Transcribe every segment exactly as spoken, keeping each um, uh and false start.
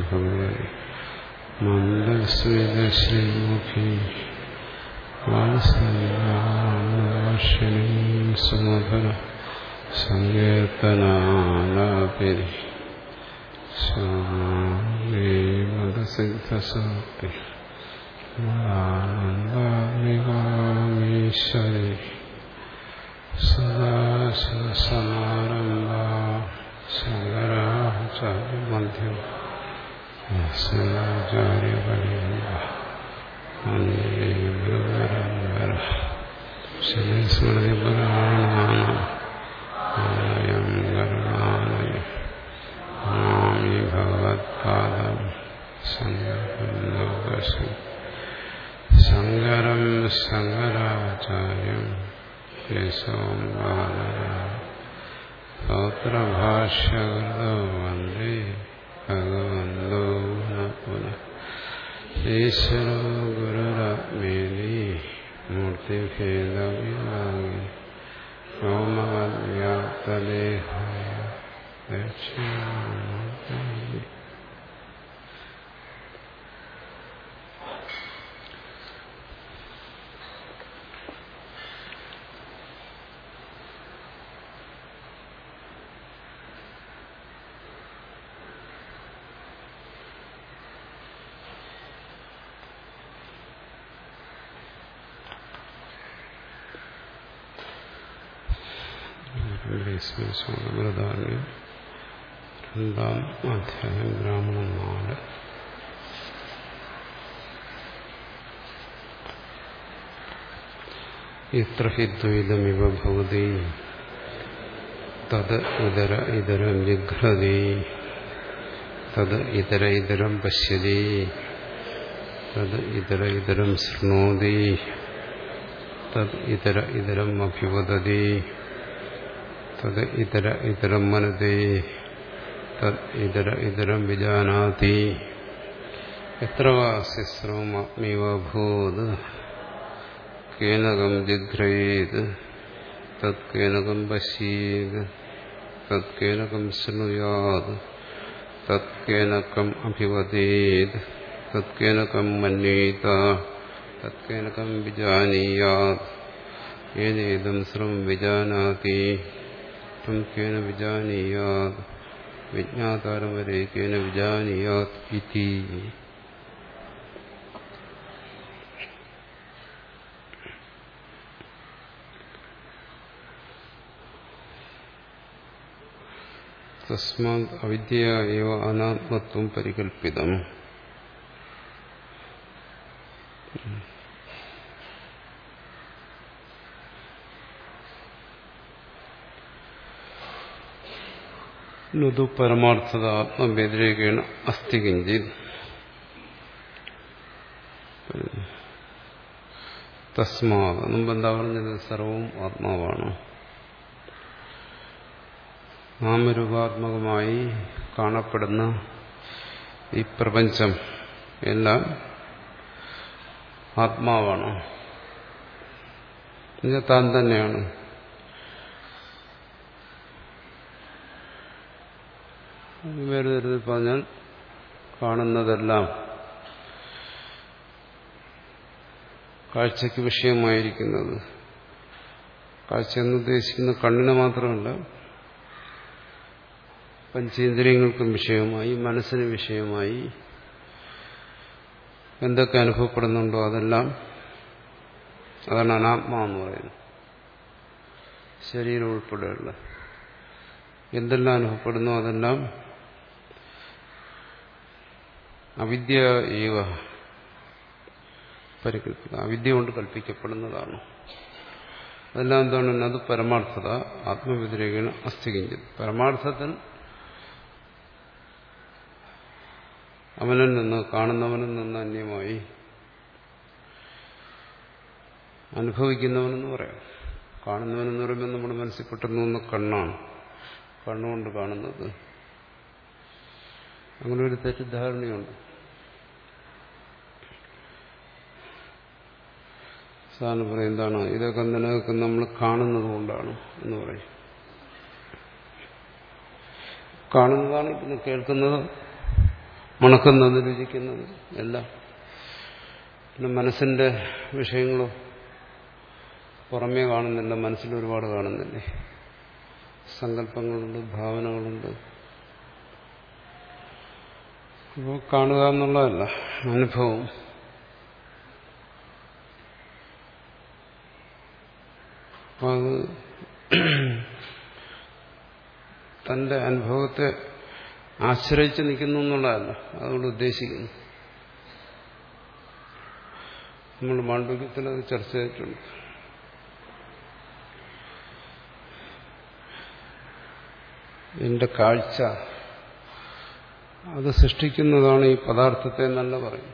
ഭഗവതി മന്ദസ്മിതശ്രീമുഖി വാത്സല്യാർഷിണീ സുമധുര സങ്കീർത്തനാലാപിനി സ്വാമീമതസിദ്ധസാക്തി ആനന്ദാത്മികാമീശ്വരി സദാശിവസമാരംഭാ ശങ്കരാചാര്യമധ്യം ശങ്കരാചാര്യപര്യന്ത വന്ദേ ഗുരുപരമ്പര ശ്രീസ്മൃതിപുരാണാനാം കരുണാലയം നമാമി ഭഗവത്പാദം ശങ്കരം ശങ്കരം ശങ്കരാചാര്യം കേശവം സൗത്രഭാഷ്യകൃതോ വന്ദേ ഭഗവന്തോ പുനഃ ഈശ്വരോ ഗുരുരാത്മേതി മൂർത്തിഭേദവിഭാഗി വ്യോമവദ്വ്യാപ്തദേഹായ ദക്ഷിണാമൂർത്തയേ ബ്രഹ്മധാന്യം രണ്ടാം അധ്യായം ബ്രാഹ്മണൻ നാല്. ഇത്ര ഹി ദ്വൈതമിവ ഭവതി തത് ഇതര ഇതരം ജിഘ്രതി തത് ഇതര ഇതരം പശ്യതി തത് ഇതര ഇതരം ശൃണോതി തത് ഇതര ഇതരം അഭിവദതി തത് ഇതര ഇതരം മനതേ തത് ഇതര ഇതരം വിജാനാതി എത്ര വാസ്യശ്രമമീവഭൂത് കേനകം ജിഘ്രയേത് തത് കേനകം പശ്യേത് തത് കേനകം ശൃണുയാത് തത് കേനകം അഭിവദേത് തത് കേനകം മന്യേത തത് കേനകം വിജാനീയാത് ഏനേദം ശ്രമം വിജാനാതി തം കേന വിജാനീയാത് വിജ്ഞാതാരം വരെ കേന വിജാനീയാത് ഇതി. തസ്മാത് അവിദ്യയാ ഏവ അനാത്മത്വം പരികൽപ്പിതം. നതു പരമാർത്ഥത ആത്മവ്യതിരേകേണ അസ്തി കിഞ്ചിത്. തസ്മാത് മുമ്പ് എന്താ പറഞ്ഞത്? സർവവും ആത്മാവാണ്. നാമരൂപാത്മകമായി കാണപ്പെടുന്ന ഈ പ്രപഞ്ചം എല്ലാം ആത്മാവാണ്, താൻ തന്നെയാണ്. വേറെ തരത്തിൽ പറഞ്ഞാൽ കാണുന്നതെല്ലാം കാഴ്ചയ്ക്ക് വിഷയമായിരിക്കുന്നത്, കാഴ്ച എന്നുദ്ദേശിക്കുന്ന കണ്ണിന് മാത്രമല്ല, പഞ്ചേന്ദ്രിയങ്ങൾക്കും വിഷയമായി, മനസ്സിന് വിഷയമായി എന്തൊക്കെ അനുഭവപ്പെടുന്നുണ്ടോ അതെല്ലാം, അതാണ് അനാത്മാ എന്ന് പറയുന്നത്. ശരീരം ഉൾപ്പെടെയുള്ള എന്തെല്ലാം അനുഭവപ്പെടുന്നു അതെല്ലാം അവിദ്യ ഏവ പരികൽപ്പിത, അവിദ്യ കൊണ്ട് കൽപ്പിക്കപ്പെടുന്നതാണ്. അതെല്ലാം എന്താണ്? അത് പരമാർത്ഥത ആത്മവ്യതിരേകേണ അസ്തി കിഞ്ചിത്. പരമാർത്ഥത്തിൽ അവനിൽ നിന്ന്, കാണുന്നവനിൽ നിന്ന് അന്യമായി അനുഭവിക്കുന്നവനെന്ന് പറയാം. കാണുന്നവനെന്ന് പറയുമ്പോൾ നമ്മുടെ മനസ്സിൽ പെട്ടെന്ന് ഒന്ന് കണ്ണാണ്, കണ്ണുകൊണ്ട് കാണുന്നത്. അങ്ങനെ ഒരു തെറ്റിദ്ധാരണയുണ്ട്. സാധാരണ പറയും എന്താണ് ഇതൊക്കെ നിലനിൽക്കുന്ന നമ്മൾ കാണുന്നത് കൊണ്ടാണ് എന്ന് പറയും. കാണുന്നതാണ് പിന്നെ കേൾക്കുന്നത് മണക്കുന്നത്, രുചിക്കുന്നത് എല്ലാം. പിന്നെ മനസ്സിന്റെ വിഷയങ്ങളോ പുറമേ കാണുന്നില്ല, മനസ്സിൽ ഒരുപാട് കാണുന്നില്ലേ, സങ്കല്പങ്ങളുണ്ട്, ഭാവനകളുണ്ട്. അപ്പോൾ കാണുക എന്നുള്ളതല്ല അനുഭവം. അപ്പോൾ അത് തന്റെ അനുഭവത്തെ ആശ്രയിച്ച് നിൽക്കുന്നു എന്നുള്ളതല്ല അതുകൊണ്ട് ഉദ്ദേശിക്കുന്നു. നമ്മൾ മാണ്ഡവ്യത്തിൽ അത് ചർച്ച ചെയ്തിട്ടുണ്ട്. എന്റെ കാഴ്ച അത് സൃഷ്ടിക്കുന്നതാണ് ഈ പദാർത്ഥത്തെ എന്നല്ല പറയും.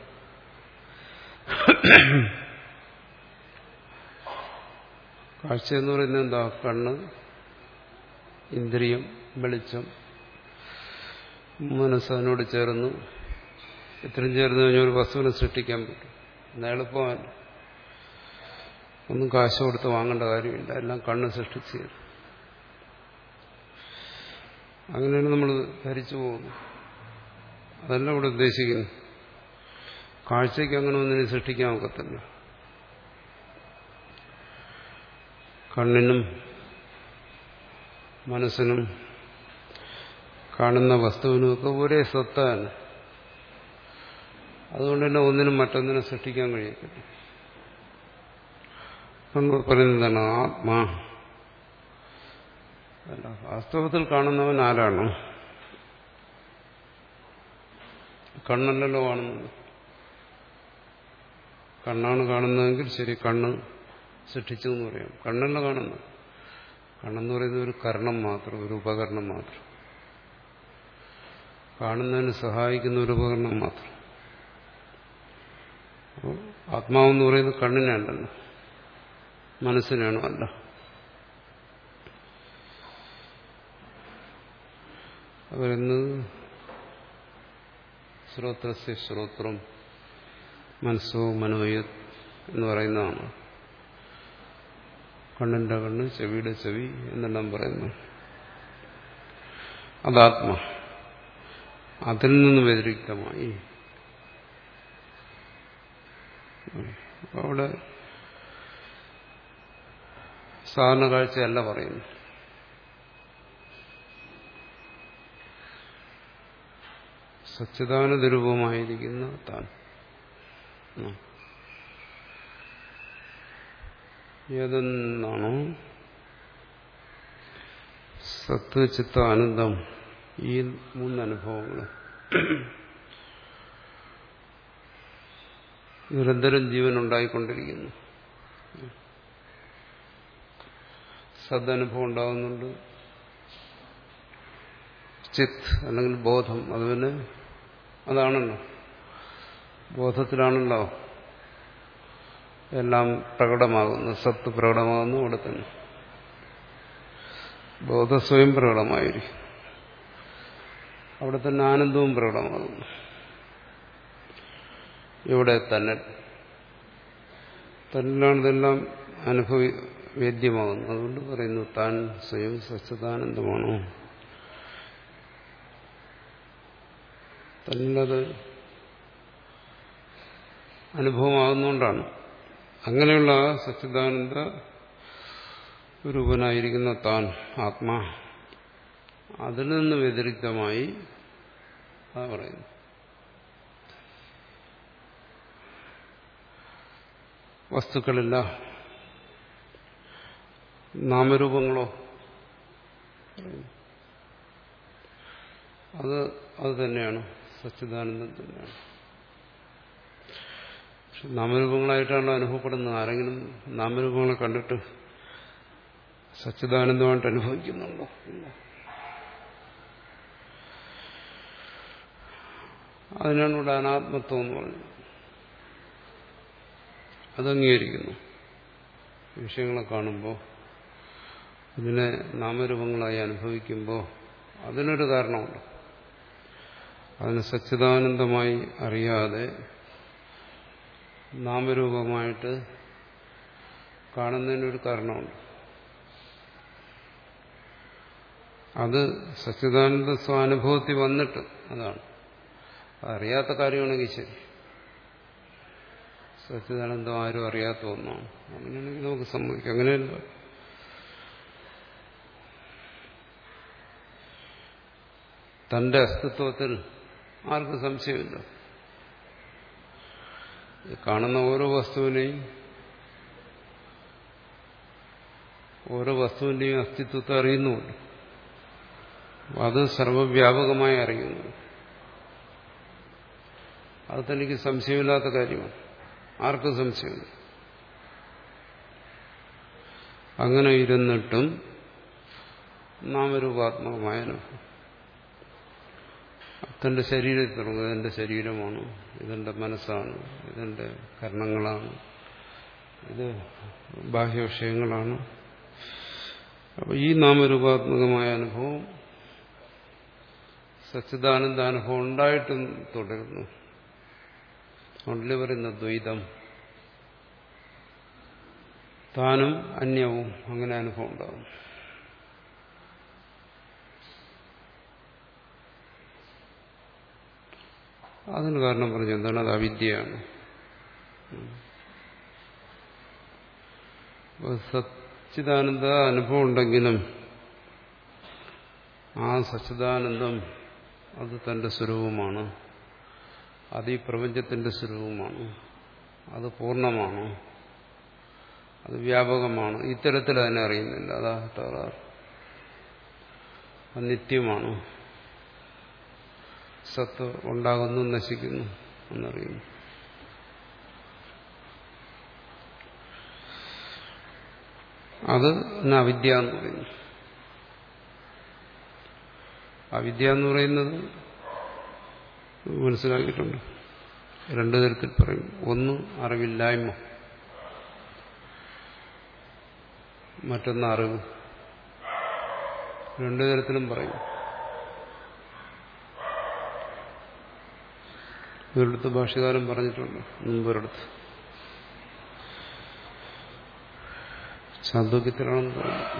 കാഴ്ച എന്ന് പറയുന്നത് എന്താ? കണ്ണ്, ഇന്ദ്രിയം, വെളിച്ചം, മനസ്സതിനോട് ചേർന്ന് ഇത്രയും ചേർന്ന് കഴിഞ്ഞാൽ ഒരു വസ്തുവിനെ സൃഷ്ടിക്കാൻ പറ്റും. എന്നാൽ എളുപ്പമല്ല, ഒന്നും കാശ് കൊടുത്ത് വാങ്ങേണ്ട കാര്യമില്ല, എല്ലാം കണ്ണ് സൃഷ്ടിച്ചു തരും. അങ്ങനെയാണ് നമ്മൾ ധരിച്ചു പോകുന്നത്. അതല്ല ഇവിടെ ഉദ്ദേശിക്കുന്നു. കാഴ്ചയ്ക്ക് അങ്ങനെ ഒന്നിനെ സൃഷ്ടിക്കാൻ ഒക്കത്തില്ല. കണ്ണിനും മനസ്സിനും കാണുന്ന വസ്തുവിനുമൊക്കെ ഒരേ സ്വത്താണ്. അതുകൊണ്ട് തന്നെ ഒന്നിനും മറ്റൊന്നിനെ സൃഷ്ടിക്കാൻ കഴിയത്തില്ല. പറയുന്നതാണ് ആത്മാ. അല്ല, വാസ്തവത്തിൽ കാണുന്നവൻ ആരാണ്? കണ്ണല്ലല്ലോ കാണുന്നത്. കണ്ണാണ് കാണുന്നതെങ്കിൽ ശരി, കണ്ണ് സൃഷ്ടിച്ചു എന്ന് പറയാം. കണ്ണല്ല കാണുന്നത്. കണ്ണെന്ന് പറയുന്നത് ഒരു കരണം മാത്രം, ഒരു ഉപകരണം മാത്രം, കാണുന്നതിന് സഹായിക്കുന്ന ഒരു ഉപകരണം മാത്രം. അപ്പോൾ ആത്മാവെന്ന് പറയുന്നത് കണ്ണിനെ അല്ലല്ലോ, മനസ്സിനാണോ? അല്ല. പറയുന്നത് ശ്രോത്രസ്യ ശ്രോത്രം മനസ്സോ മനോയത് എന്ന് പറയുന്നതാണ്. കണ്ണിന്റെ കണ്ണ്, ചെവിയുടെ ചെവി എന്നെല്ലാം പറയുന്നു. അതാത്മ. അതിൽ നിന്ന് വ്യതിരിക്തമായി അവിടെ സാധാരണ കാഴ്ചയല്ല പറയുന്നു. സച്ചിദാനന്ദ രൂപമായിരിക്കുന്ന താൻ. ഏതെന്നാണോ സത്ത്, ചിത്ത, ആനന്ദം, ഈ മൂന്ന് അനുഭവങ്ങൾ നിരന്തരം ജീവൻ ഉണ്ടായിക്കൊണ്ടിരിക്കുന്നു. സദനുഭവം ഉണ്ടാകുന്നുണ്ട്. ചിത്ത് അല്ലെങ്കിൽ ബോധം, അത് പിന്നെ അതാണല്ലോ, ബോധത്തിലാണല്ലോ എല്ലാം പ്രകടമാകുന്നു. സത്ത് പ്രകടമാകുന്നു അവിടെ തന്നെ. ബോധം സ്വയം പ്രകടമായിരിക്കും. അവിടെ തന്നെ ആനന്ദവും പ്രകടമാകുന്നു. ഇവിടെ തന്നെ തന്നിലാണ് ഇതെല്ലാം അനുഭവി വേദ്യമാകുന്നു. അതുകൊണ്ട് പറയുന്നു താൻ സ്വയം സച്ചിദാനന്ദമാണോ, തന്നത് അനുഭവമാകുന്നുകൊണ്ടാണ്. അങ്ങനെയുള്ള സച്ചിദാനന്ദ രൂപനായിരിക്കുന്ന താൻ ആത്മാ, അതിൽ നിന്ന് വ്യതിരിക്തമായി അതാ പറയുന്നു. വസ്തുക്കളില്ല, നാമരൂപങ്ങളോ, അത് അത് തന്നെയാണ്, സച്ചിദാനന്ദം തന്നെയാണ്. പക്ഷെ നാമരൂപങ്ങളായിട്ടാണല്ലോ അനുഭവപ്പെടുന്നത്. ആരെങ്കിലും നാമരൂപങ്ങളെ കണ്ടിട്ട് സച്ചിദാനന്ദമായിട്ട് അനുഭവിക്കുന്നുണ്ടോ? ഇല്ല. അതിനാണ് ഇവിടെ അനാത്മത്വം എന്ന് പറയുന്നത്. അത് അംഗീകരിക്കുന്നു. വിഷയങ്ങളെ കാണുമ്പോൾ, ഇതിനെ നാമരൂപങ്ങളായി അനുഭവിക്കുമ്പോൾ അതിനൊരു കാരണമുണ്ട്. അതിന് സച്ചിദാനന്ദമായി അറിയാതെ നാമരൂപമായിട്ട് കാണുന്നതിനൊരു കാരണമുണ്ട്. അത് സച്ചിദാനന്ദ സ്വാനുഭവത്തിൽ വന്നിട്ട്, അതാണ് അറിയാത്ത കാര്യമാണെങ്കിൽ ശരി, സച്ചിദാനന്ദം ആരും അറിയാത്ത ഒന്നാണ്, അങ്ങനെയാണെങ്കിൽ നമുക്ക് സമ്മതിക്കാം. അങ്ങനെയല്ല, തന്റെ അസ്തിത്വത്തിൽ ആർക്കും സംശയമില്ല. കാണുന്ന ഓരോ വസ്തുവിനെയും ഓരോ വസ്തുവിന്റെയും അസ്തിത്വത്തെ അറിയുന്നുണ്ട്. അത് സർവവ്യാപകമായി അറിയുന്നു. അത് തനിക്ക് സംശയമില്ലാത്ത കാര്യമാണ്, ആർക്കും സംശയമില്ല. അങ്ങനെ ഇരുന്നിട്ടും നാമരൂപാത്മകമായ അനുഭവം തന്റെ ശരീരത്തിൽ തുടങ്ങും. ഇതെന്റെ ശരീരമാണ്, ഇതെന്റെ മനസ്സാണ്, ഇതെന്റെ കർണങ്ങളാണ്, ഇത് ബാഹ്യവിഷയങ്ങളാണ്. അപ്പൊ ഈ നാമരൂപാത്മകമായ അനുഭവം സച്ചിദാനന്ദാനുഭവം ഉണ്ടായിട്ടും തുടരുന്നു. അതുകൊണ്ടല്ലേ പറയുന്ന ദ്വൈതം, താനും അന്യവും, അങ്ങനെ അനുഭവം ഉണ്ടാകും. അതിന് കാരണം പറഞ്ഞു എന്താണ്? അത് അവിദ്യയാണ്. സച്ചിദാനന്ദ അനുഭവം ഉണ്ടെങ്കിലും ആ സച്ചിദാനന്ദം അത് തന്റെ സ്വരൂപമാണ്, അത് ഈ പ്രപഞ്ചത്തിന്റെ സ്വരൂപമാണ്, അത് പൂർണ്ണമാണ്, അത് വ്യാപകമാണ്. ഇത്തരത്തിൽ അതിനെ അറിയുന്നില്ല. അതാ തകരാറ്. അത് നിത്യമാണ്, സത്ത് ഉണ്ടാകുന്നു നശിക്കുന്നു എന്നറിയുന്നു. അത് അവിദ്യ എന്ന് പറയുന്നു. അവിദ്യ എന്ന് പറയുന്നത് മനസ്സിലാക്കിയിട്ടുണ്ട്. രണ്ടു തരത്തിൽ പറയും. ഒന്ന് അറിവില്ലായ്മ, മറ്റൊന്ന് അറിവ്. രണ്ടു തരത്തിലും പറയും. ഒരിടത്ത് ഭാഷ്യകാരൻ പറഞ്ഞിട്ടുണ്ട്, മുമ്പൊരിടത്ത് ചാന്തോക്യത്തിലാണെന്ന് പറയുന്നത്.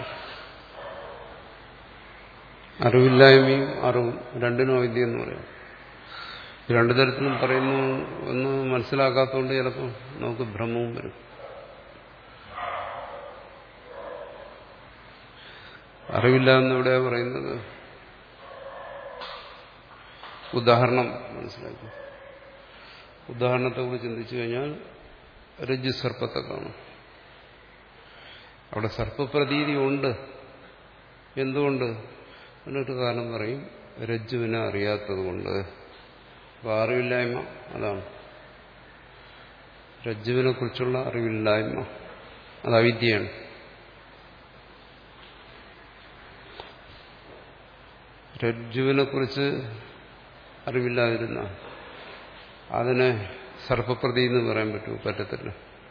അറിവില്ലായ്മയും അറിവും രണ്ടിനും അവിദ്യ എന്ന് പറയാം. രണ്ടു തരത്തിലും പറയുന്നു എന്ന് മനസ്സിലാക്കാത്തതുകൊണ്ട് ചിലപ്പോൾ നമുക്ക് ഭ്രമവും വരും. അറിവില്ല എന്നിവിടെയാ പറയുന്നത്. ഉദാഹരണം മനസ്സിലാക്കി. ഉദാഹരണത്തെ കുറിച്ച് ചിന്തിച്ചു കഴിഞ്ഞാൽ രജ്ജു സർപ്പത്തെ കാണും. അവിടെ സർപ്പപ്രതീതി ഉണ്ട്. എന്തുകൊണ്ട്? അതിനൊരു കാരണം പറയും, രജ്ജുവിനെ അറിയാത്തത് കൊണ്ട്. അപ്പൊ അറിവില്ലായ്മ അതാണ്. രജ്ജുവിനെ കുറിച്ചുള്ള അറിവില്ലായ്മ, അത് അവിദ്യയാണ്. രജ്ജുവിനെ കുറിച്ച് അറിവില്ലാതിരുന്ന അതിനെ സർപ്പപ്രതി എന്ന് പറയാൻ പറ്റുമോ? പറ്റത്തില്ല.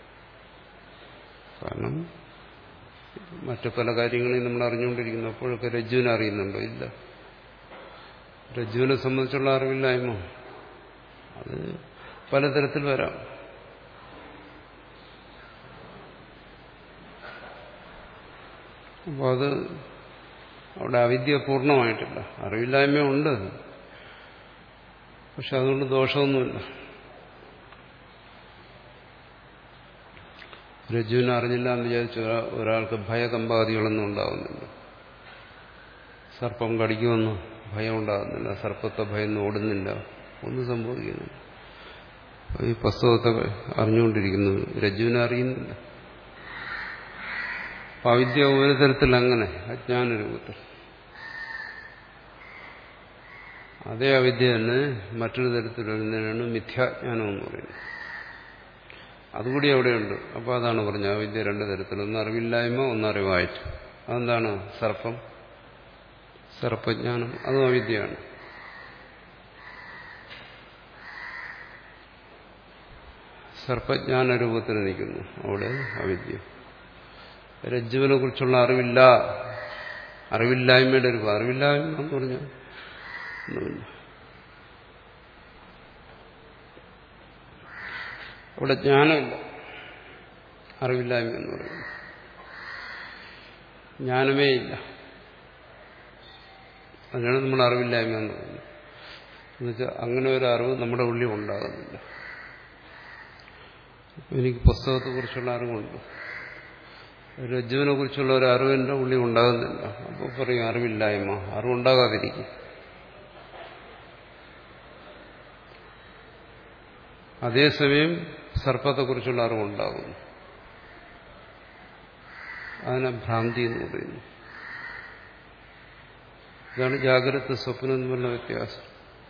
കാരണം മറ്റു പല കാര്യങ്ങളെയും നമ്മൾ അറിഞ്ഞുകൊണ്ടിരിക്കുന്നു. അപ്പോഴൊക്കെ രജ്ജുവിനെ അറിയുന്നുണ്ടോ? ഇല്ല. രജ്ജുവിനെ സംബന്ധിച്ചുള്ള അറിവില്ലായ്മ അത് പലതരത്തിൽ വരാം. അപ്പോൾ അത് അവിടെ അവിദ്യ പൂർണ്ണമായിട്ടില്ല. അറിവില്ലായ്മയുണ്ട്, പക്ഷെ അതുകൊണ്ട് ദോഷമൊന്നുമില്ല. രജ്ജുവിനെ അറിഞ്ഞില്ല എന്ന് വിചാരിച്ച ഒരാൾക്ക് ഭയകമ്പാദികളൊന്നും ഉണ്ടാകുന്നില്ല. സർപ്പം കടിക്കുമെന്ന് ഭയം ഉണ്ടാകുന്നില്ല, സർപ്പത്തെ ഭയന്ന് ഓടുന്നില്ല, ഒന്നും സംഭവിക്കുന്നില്ല. ഈ പുസ്തകത്തെ അറിഞ്ഞുകൊണ്ടിരിക്കുന്നത് രജ്ജുവിനെ അറിയുന്നില്ല. അവിദ്യ ഒരു തരത്തിൽ അങ്ങനെ അജ്ഞാന രൂപത്തിൽ. അതേ അവിദ്യ തന്നെ മറ്റൊരു തരത്തിൽ വരുന്നതിനാണ് മിഥ്യാജ്ഞാനം എന്ന് പറയുന്നത്. അതുകൂടി അവിടെയുണ്ട്. അപ്പോൾ അതാണ് പറഞ്ഞത്, അവിദ്യ രണ്ട് തരത്തിൽ. ഒന്ന് അറിവില്ലായ്മ, ഒന്ന് അറിവായിട്ട്. അതെന്താണ്? സർപ്പം, സർപ്പജ്ഞാനം, അതും അവിദ്യയാണ്. സർപ്പജ്ഞാന രൂപത്തിൽ നിൽക്കുന്നു, അവിടെ അവിദ്യ. രജ്ജുവിനെ കുറിച്ചുള്ള അറിവില്ല, അറിവില്ലായ്മയുടെ രൂപം. അറിവില്ലായ്മ എന്ന് പറഞ്ഞാൽ ഒന്നുമില്ല. അവിടെ ജ്ഞാനമില്ല, അറിവില്ലായ്മ എന്ന് പറയുന്നു. ജ്ഞാനമേ ഇല്ല, അതിനാണ് നമ്മൾ അറിവില്ലായ്മ എന്ന് പറയുന്നത്. എന്നുവെച്ചാൽ അങ്ങനെ ഒരു അറിവ് നമ്മുടെ ഉള്ളിൽ ഉണ്ടാകുന്നില്ല. എനിക്ക് പുസ്തകത്തെക്കുറിച്ചുള്ള അറിവുണ്ട്, രജ്ജുവിനെ കുറിച്ചുള്ള ഒരു അറിവ് എൻ്റെ ഉള്ളിൽ ഉണ്ടാകുന്നില്ല. അപ്പോൾ പറയും അറിവില്ലായ്മ. അറിവുണ്ടാകാതിരിക്കും. അതേസമയം സർപ്പത്തെക്കുറിച്ചുള്ള അറിവുണ്ടാകുന്നു. അതിനെ ഭ്രാന്തി എന്ന് പറയുന്നു. ഇതാണ് ജാഗ്രത സ്വപ്നം തമ്മിലുള്ള വ്യത്യാസം.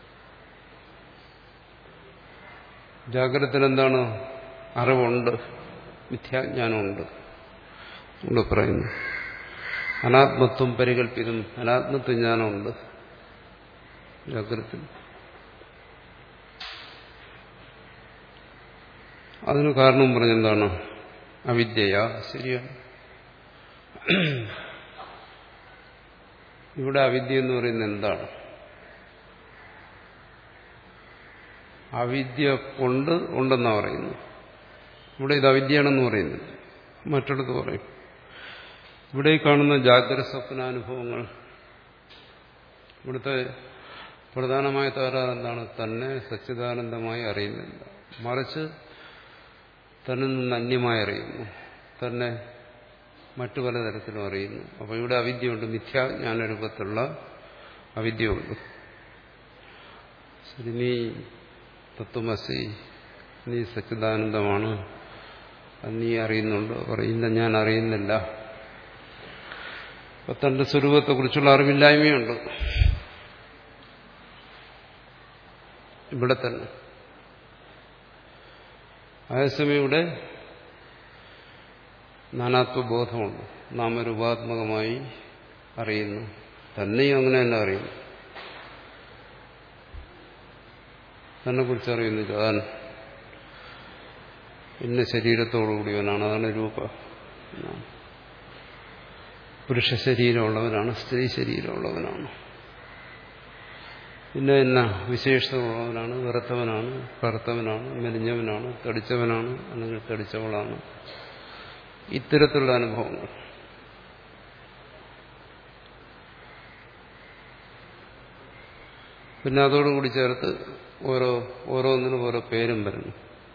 ജാഗ്രതത്തിൽ എന്താണ്? അറിവുണ്ട്, മിഥ്യാജ്ഞാനമുണ്ട്. ഇവിടെ പറയുന്നു അനാത്മത്വം പരികല്പിതം, അനാത്മത്വ ജ്ഞാനമുണ്ട് ജാഗ്രതത്തിൽ. അതിന് കാരണം പറഞ്ഞെന്താണ്? അവിദ്യയാ. ശരിയാണ്. ഇവിടെ അവിദ്യ എന്ന് പറയുന്നത് എന്താണ്? അവിദ്യ കൊണ്ട് ഉണ്ടെന്നാ പറയുന്നു. ഇവിടെ ഇത് അവിദ്യയാണെന്ന് പറയുന്നില്ല. മറ്റിടത്ത് പറയും. ഇവിടെ കാണുന്ന ജാഗ്രത സ്വപ്നാനുഭവങ്ങൾ, ഇവിടുത്തെ പ്രധാനമായ തകരാറ് എന്താണ്? തന്നെ സച്ചിദാനന്ദമായി അറിയുന്നില്ല, മറിച്ച് തന്നിൽ നിന്ന് അന്യമായി അറിയുന്നു, തന്നെ മറ്റു പലതരത്തിലും അറിയുന്നു. അപ്പോൾ ഇവിടെ അവിദ്യയുണ്ട്, മിഥ്യാജ്ഞാനരൂപത്തിലുള്ള അവിദ്യയുണ്ട്. ശരി, നീ തത്വമസി, നീ സച്ചിദാനന്ദമാണ്, നീ അറിയുന്നുണ്ട്. പറയുന്ന ഞാൻ അറിയുന്നില്ല. അപ്പം തന്റെ സ്വരൂപത്തെക്കുറിച്ചുള്ള അറിവില്ലായ്മയുണ്ട് ഇവിടെ തന്നെ. അതേസമയം ഇവിടെ നാനാത്വബോധമുണ്ട്, നാമരൂപാത്മകമായി അറിയുന്നു. തന്നെയും അങ്ങനെ തന്നെ അറിയുന്നു, തന്നെ കുറിച്ച് അറിയുന്നു. താൻ ഇന്ന ശരീരത്തോടുകൂടിയവനാണ്, അതാണ് രൂപ. പുരുഷ ശരീരമുള്ളവനാണ്, സ്ത്രീ ശരീരമുള്ളവനാണ്, പിന്നെ ഇന്ന വിശേഷതയുള്ളവനാണ്, വെറുത്തവനാണ്, കറുത്തവനാണ്, മെലിഞ്ഞവനാണ്, തടിച്ചവനാണ്, അല്ലെങ്കിൽ തടിച്ചവളാണ്. ഇത്തരത്തിലുള്ള അനുഭവങ്ങൾ. പിന്നെ അതോടുകൂടി ചേർത്ത് ഓരോ ഓരോന്നിനും ഓരോ പേരും വരുന്നു.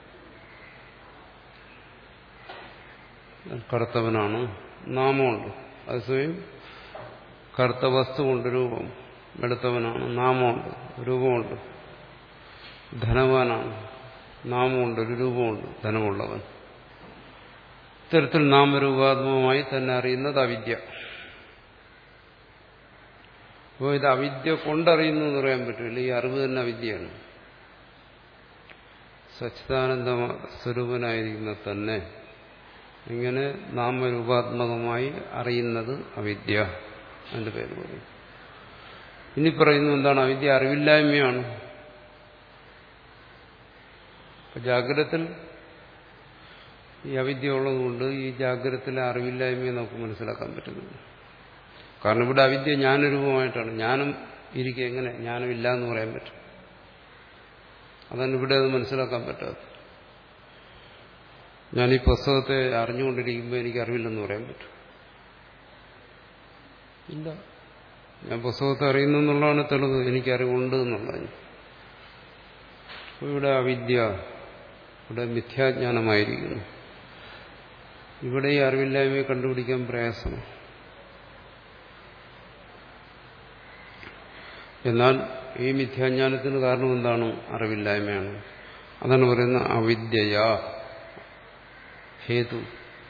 കറുത്തവനാണ്, നാമമുണ്ട്. അതേസമയം കറുത്ത വസ്തുവുണ്ട്, രൂപം. വെളുത്തവനാണ്, നാമമുണ്ട്, രൂപമുണ്ട്. ധനവാനാണ്, നാമമുണ്ട്, ഒരു രൂപമുണ്ട്, ധനമുള്ളവൻ. ഇത്തരത്തിൽ നാമരൂപാത്മകമായി തന്നെ അറിയുന്നത് അവിദ്യ. അപ്പോൾ ഇത് അവിദ്യ കൊണ്ടറിയുന്നു എന്ന് പറയാൻ പറ്റില്ല. ഈ അറിവ് തന്നെ അവിദ്യയാണ്. സച്ചിദാനന്ദ സ്വരൂപനായിരിക്കുന്ന തന്നെ ഇങ്ങനെ നാമരൂപാത്മകമായി അറിയുന്നത് അവിദ്യ. അതിന്റെ പേര് പറയും. ഇനി പറയുന്നു എന്താണ്? അവിദ്യ അറിവില്ലായ്മയാണ്. ജാഗ്രതത്തിൽ ഈ അവിദ്യ ഉള്ളതുകൊണ്ട് ഈ ജാഗ്രതത്തിലെ അറിവില്ലായ്മയെ നമുക്ക് മനസ്സിലാക്കാൻ പറ്റുന്നില്ല. കാരണം ഇവിടെ അവിദ്യ ജ്ഞാനരൂപമായിട്ടാണ്. ജ്ഞാനം ഇരിക്കെ എങ്ങനെ ജ്ഞാനമില്ല എന്ന് പറയാൻ പറ്റും? അതാണ് ഇവിടെ അത് മനസ്സിലാക്കാൻ പറ്റാത്തത്. ഞാൻ ഈ പുസ്തകത്തെ അറിഞ്ഞുകൊണ്ടിരിക്കുമ്പോൾ എനിക്ക് അറിവില്ലെന്ന് പറയാൻ പറ്റും? ഇല്ല. ഞാൻ പുസ്തകത്തെ അറിയുന്നു എന്നുള്ളതാണ് തെളിവ്. എനിക്ക് അറിവുണ്ട് എന്നുള്ളതിന്. ഇവിടെ അവിദ്യ, ഇവിടെ മിഥ്യാജ്ഞാനമായിരിക്കുന്നു. ഇവിടെ ഈ അറിവില്ലായ്മയെ കണ്ടുപിടിക്കാൻ പ്രയാസമാണ്. എന്നാൽ ഈ മിഥ്യാജ്ഞാനത്തിന് കാരണം എന്താണ്? അറിവില്ലായ്മയാണ്. അതാണ് പറയുന്നത് അവിദ്യയാ ഹേതു.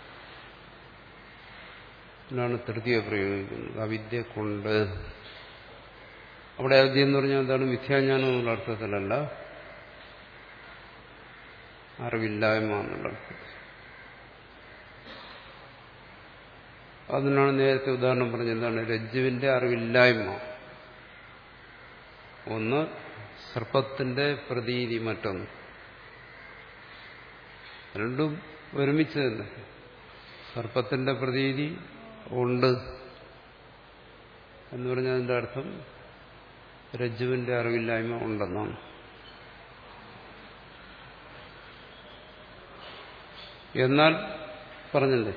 എന്നാണ് തൃതീയ പ്രയോഗിക്കുന്നത്. അവിദ്യ കൊണ്ട്. അവിടെ അവിദ്യ എന്ന് പറഞ്ഞാൽ എന്താണ്? മിഥ്യാജ്ഞാനം എന്നുള്ള അർത്ഥത്തിലല്ല, അറിവില്ലായ്മ എന്നുള്ള അർത്ഥത്തിൽ. അതിനാണ് നേരത്തെ ഉദാഹരണം പറഞ്ഞത്. എന്താണ്? രജ്ജുവിന്റെ അറിവില്ലായ്മ. ഒന്ന് സർപ്പത്തിന്റെ പ്രതീതി, മറ്റൊന്ന്. രണ്ടും ഒരുമിച്ച് തന്നെ. സർപ്പത്തിന്റെ പ്രതീതി ഉണ്ട് എന്ന് പറഞ്ഞാൽ അതിന്റെ അർത്ഥം രജ്ജുവിന്റെ അറിവില്ലായ്മ ഉണ്ടെന്നാണ്. എന്നാൽ പറഞ്ഞില്ലേ,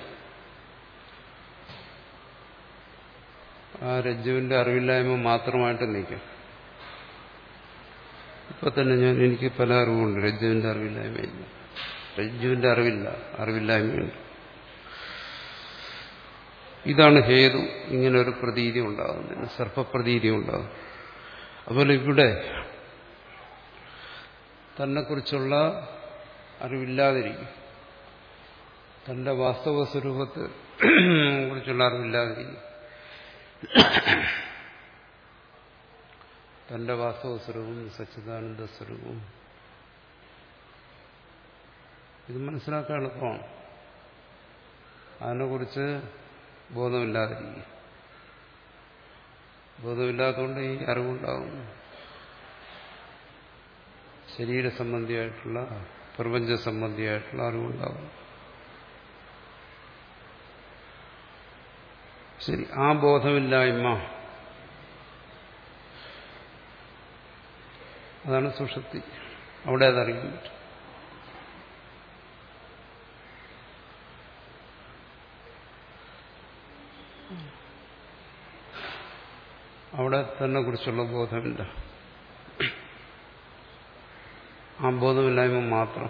ആ രജ്ജുവിന്റെ അറിവില്ലായ്മ മാത്രമായിട്ട് നിൽക്കും. ഇപ്പൊ തന്നെ ഞാൻ എനിക്ക് പല അറിവുണ്ട്. രജ്ജുവിന്റെ അറിവില്ലായ്മയില്ല, രജ്ജുവിന്റെ അറിവില്ല, അറിവില്ലായ്മയുണ്ട്. ഇതാണ് ഹേതു ഇങ്ങനെ ഒരു പ്രതീതി ഉണ്ടാകുന്നതിന്, സർപ്പപ്രതീതി ഉണ്ടാകും. അതുപോലെ ഇവിടെ തന്നെക്കുറിച്ചുള്ള അറിവില്ലാതിരിക്കും, തന്റെ വാസ്തവ സ്വരൂപത്തെ കുറിച്ചുള്ള അറിവില്ലാതിരിക്കും. തന്റെ വാസ്തവ സ്വരൂപം സച്ചിദാനന്ദ സ്വരൂപം ഇത് മനസ്സിലാക്കാൻ എളുപ്പമാണ്. അതിനെക്കുറിച്ച് ബോധമില്ലാതിരിക്കും. ബോധമില്ലാത്തതുകൊണ്ട് ഈ അറിവുണ്ടാകുന്നു. ശരീര സംബന്ധിയായിട്ടുള്ള, പ്രപഞ്ച സംബന്ധിയായിട്ടുള്ള അറിവുണ്ടാകും. ശരി, ആ ബോധമില്ലായ്മ അതാണ് സുഷുപ്തി. അവിടെ അതറിയാൻ പറ്റും. അവിടെ തന്നെ കുറിച്ചുള്ള ബോധമില്ല. ആ ബോധമില്ലായ്മ മാത്രം.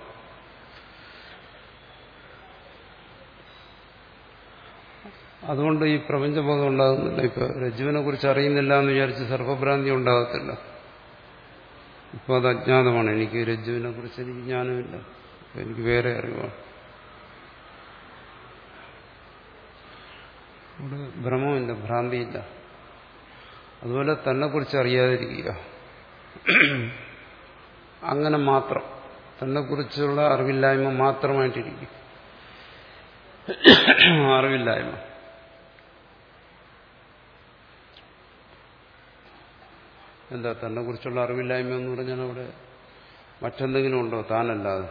അതുകൊണ്ട് ഈ പ്രപഞ്ചബോധം ഉണ്ടാകുന്നില്ല. ഇപ്പൊ രജ്ജുവിനെ കുറിച്ച് അറിയുന്നില്ല എന്ന് വിചാരിച്ച് സർപ്പഭ്രാന്തി ഉണ്ടാകത്തില്ല. ഇപ്പോൾ അത് അജ്ഞാതമാണ്. എനിക്ക് രജ്ജുവിനെ കുറിച്ച് എനിക്ക് ജ്ഞാനമില്ല, എനിക്ക് വേറെ അറിവാണ്. അവിടെ ഭ്രമമില്ല, ഭ്രാന്തിയില്ല. അതുപോലെ തന്നെ കുറിച്ച് അറിയാതിരിക്കുക, അങ്ങനെ മാത്രം തന്നെ കുറിച്ചുള്ള അറിവില്ലായ്മ മാത്രമായിട്ടിരിക്കും. അറിവില്ലായ്മ എന്താ? തന്നെ കുറിച്ചുള്ള അറിവില്ലായ്മ എന്ന് പറഞ്ഞാൽ അവിടെ മറ്റെന്തെങ്കിലും ഉണ്ടോ താനല്ലാതെ?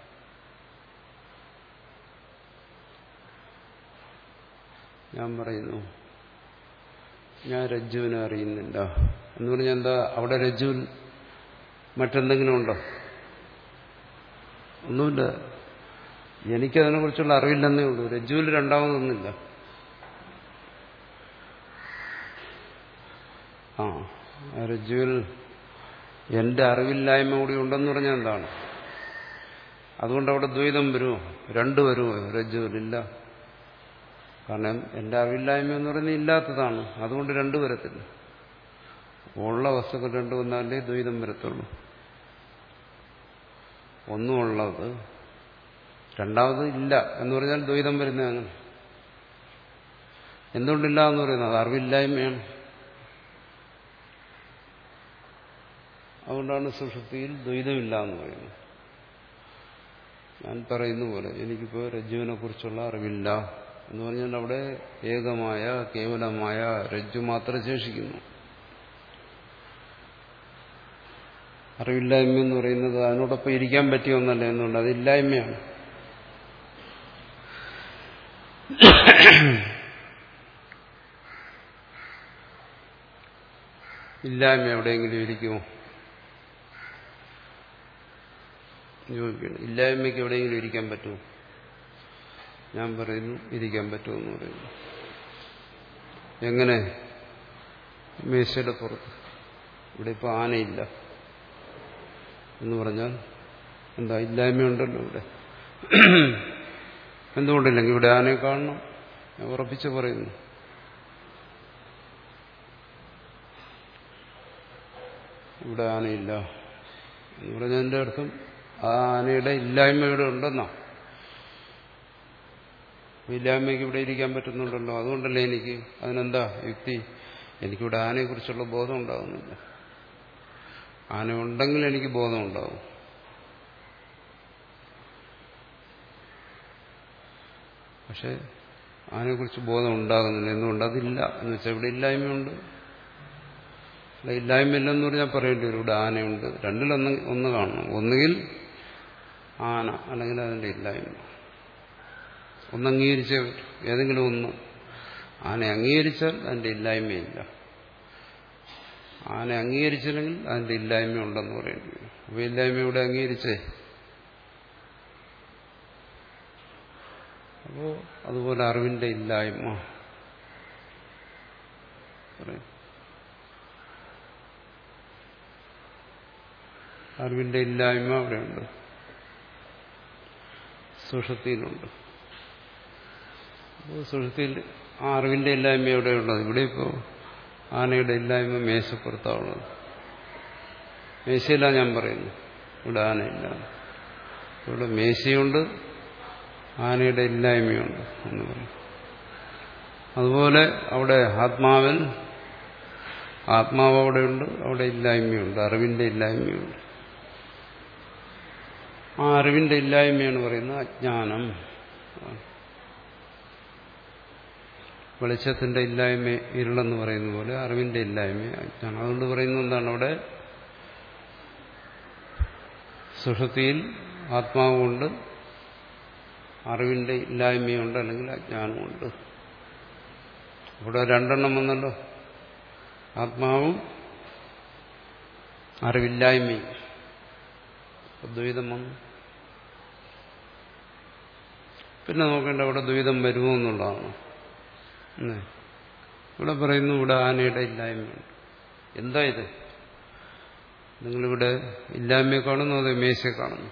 ഞാൻ പറയുന്നു ഞാൻ രജ്ജുവിനെ അറിയുന്നില്ല എന്ന് പറഞ്ഞാൽ എന്താ? അവിടെ രജ്ജുവിൽ മറ്റെന്തെങ്കിലും ഉണ്ടോ? ഒന്നുമില്ല. എനിക്കതിനെ കുറിച്ചുള്ള അറിവില്ലെന്നേ ഉള്ളൂ. രജ്ജുവിൽ രണ്ടാമതൊന്നുമില്ല. ആ രജ്ജുവിൽ എന്റെ അറിവില്ലായ്മ കൂടി ഉണ്ടെന്ന് പറഞ്ഞാൽ എന്താണ്? അതുകൊണ്ട് അവിടെ ദ്വൈതം വരുമോ? രണ്ടു വരുമോ? രജ്ജുവിലില്ല. കാരണം എന്റെ അറിവില്ലായ്മ എന്ന് പറയുന്നത് ഇല്ലാത്തതാണ്. അതുകൊണ്ട് രണ്ടു വരത്തില്ല. ഉള്ള വസ്തുക്കൾ രണ്ടു വന്നാലേ ദ്വൈതം വരത്തുള്ളൂ. ഒന്നുമുള്ളത് രണ്ടാമത് ഇല്ല എന്ന് പറഞ്ഞാൽ ദ്വൈതം വരുന്നത് അങ്ങനെ. എന്തുകൊണ്ടില്ല എന്ന് പറയുന്നത്? അത് അറിവില്ലായ്മയാണ്. അതുകൊണ്ടാണ് സുഷുപ്തിയിൽ ദ്വൈതമില്ല എന്ന് പറയുന്നത്. ഞാൻ പറയുന്ന പോലെ എനിക്കിപ്പോൾ രജ്ജുവിനെ കുറിച്ചുള്ള അറിവില്ല എന്ന് പറഞ്ഞാൽ അവിടെ ഏകമായ കേവലമായ രജ്ജു മാത്രം ശേഷിക്കുന്നു. അറിവില്ലായ്മ എന്ന് പറയുന്നത് അതിനോടൊപ്പം ഇരിക്കാൻ പറ്റിയ ഒന്നല്ല. എന്നുകൊണ്ട് അതില്ലായ്മയാണ്. ഇല്ലായ്മ എവിടെയെങ്കിലും ഇരിക്കുമോ? ഇല്ലായ്മയ്ക്ക് എവിടെയെങ്കിലും ഇരിക്കാൻ പറ്റുമോ? ഞാൻ പറയുന്നു ഇരിക്കാൻ പറ്റുമെന്ന് പറയുന്നു. എങ്ങനെ? മേശയുടെ പുറത്ത്. ഇവിടെ ഇപ്പോൾ ആനയില്ല എന്ന് പറഞ്ഞാൽ എന്താ? ഇല്ലായ്മയുണ്ടല്ലോ ഇവിടെ. എന്തുകൊണ്ടില്ലെങ്കിൽ ഇവിടെ ആനയെ കാണണം. ഞാൻ ഉറപ്പിച്ച് പറയുന്നു. ഇവിടെ ആനയില്ല എന്ന് പറഞ്ഞതിന്റെ അർത്ഥം ആ ആനയുടെ ഇല്ലായ്മ ഇവിടെ ഉണ്ടെന്നാ. ഇല്ലായ്മയ്ക്ക് ഇവിടെ ഇരിക്കാൻ പറ്റുന്നുണ്ടല്ലോ. അതുകൊണ്ടല്ലേ എനിക്ക് അതിനെന്താ യുക്തി? എനിക്കിവിടെ ആനയെക്കുറിച്ചുള്ള ബോധം ഉണ്ടാകുന്നില്ല. ആന ഉണ്ടെങ്കിൽ എനിക്ക് ബോധം ഉണ്ടാവും. പക്ഷെ ആനയെക്കുറിച്ച് ബോധം ഉണ്ടാകുന്നില്ല. എന്തുകൊണ്ട്? അതില്ല എന്ന് വെച്ചാൽ ഇവിടെ ഇല്ലായ്മയുണ്ട്. അല്ല, ഇല്ലായ്മയില്ലെന്ന് പറഞ്ഞാൽ പറയേണ്ടി വരും ഇവിടെ ആനയുണ്ട്. രണ്ടിലൊന്ന് ഒന്ന് കാണണം. ഒന്നുകിൽ ആന, അല്ലെങ്കിൽ അതിൻ്റെ ഇല്ലായ്മ. ഒന്ന് അംഗീകരിച്ചേ പറ്റും. ഏതെങ്കിലും ഒന്ന്. ആന അംഗീകരിച്ചാൽ അതിൻ്റെ ഇല്ലായ്മയില്ല. ആന അംഗീകരിച്ചില്ലെങ്കിൽ അതിൻ്റെ ഇല്ലായ്മ ഉണ്ടെന്ന് പറയേണ്ടി വരും. അപ്പോൾ ഇല്ലായ്മ ഇവിടെ അംഗീകരിച്ചേ. അപ്പോൾ അതുപോലെ അറിവിന്റെ ഇല്ലായ്മ പറയും. അറിവിന്റെ ഇല്ലായ്മ അവിടെയുണ്ട്, സുഷുപ്തിയിലുണ്ട്. അപ്പോൾ സുഷുപ്തിയിൽ ആ അറിവിന്റെ ഇല്ലായ്മ എവിടെയുള്ളത്? ഇവിടെ ഇപ്പോൾ ആനയുടെ ഇല്ലായ്മ മേശപ്പുറത്താവുള്ളത്. മേശയില്ല ഞാൻ പറയുന്നു, ഇവിടെ ആനയില്ല. ഇവിടെ മേശയുണ്ട്, ആനയുടെ ഇല്ലായ്മയുണ്ട് എന്ന് പറയും. അതുപോലെ അവിടെ ആത്മാവിൽ ആത്മാവ് അവിടെയുണ്ട്, അവിടെ ഇല്ലായ്മയുണ്ട്, അറിവിന്റെ ഇല്ലായ്മയുണ്ട്. ആ അറിവിന്റെ ഇല്ലായ്മയാണ് പറയുന്നത് അജ്ഞാനം. വെളിച്ചത്തിന്റെ ഇല്ലായ്മ ഇരുളെന്ന് പറയുന്ന പോലെ അറിവിന്റെ ഇല്ലായ്മ അജ്ഞാനം. അതുകൊണ്ട് പറയുന്നത് എന്താണ്? അവിടെ സുഷുപ്തിയിൽ ആത്മാവുമുണ്ട്, അറിവിന്റെ ഇല്ലായ്മയുണ്ട്, അല്ലെങ്കിൽ അജ്ഞാനമുണ്ട്. ഇവിടെ രണ്ടെണ്ണം വന്നല്ലോ, ആത്മാവും അറിവില്ലായ്മയും. ദ്വൈതം വന്നു. പിന്നെ നോക്കേണ്ട അവിടെ ദ്വൈതം വരുമോ എന്നുള്ളതാണ്. ഇവിടെ പറയുന്നു ഇവിടെ ആനയുടെ ഇല്ലായ്മയുണ്ട്. എന്താ ഇത്? നിങ്ങളിവിടെ ഇല്ലായ്മയെ കാണുന്നു, അതേ മേശയെ കാണുന്നു?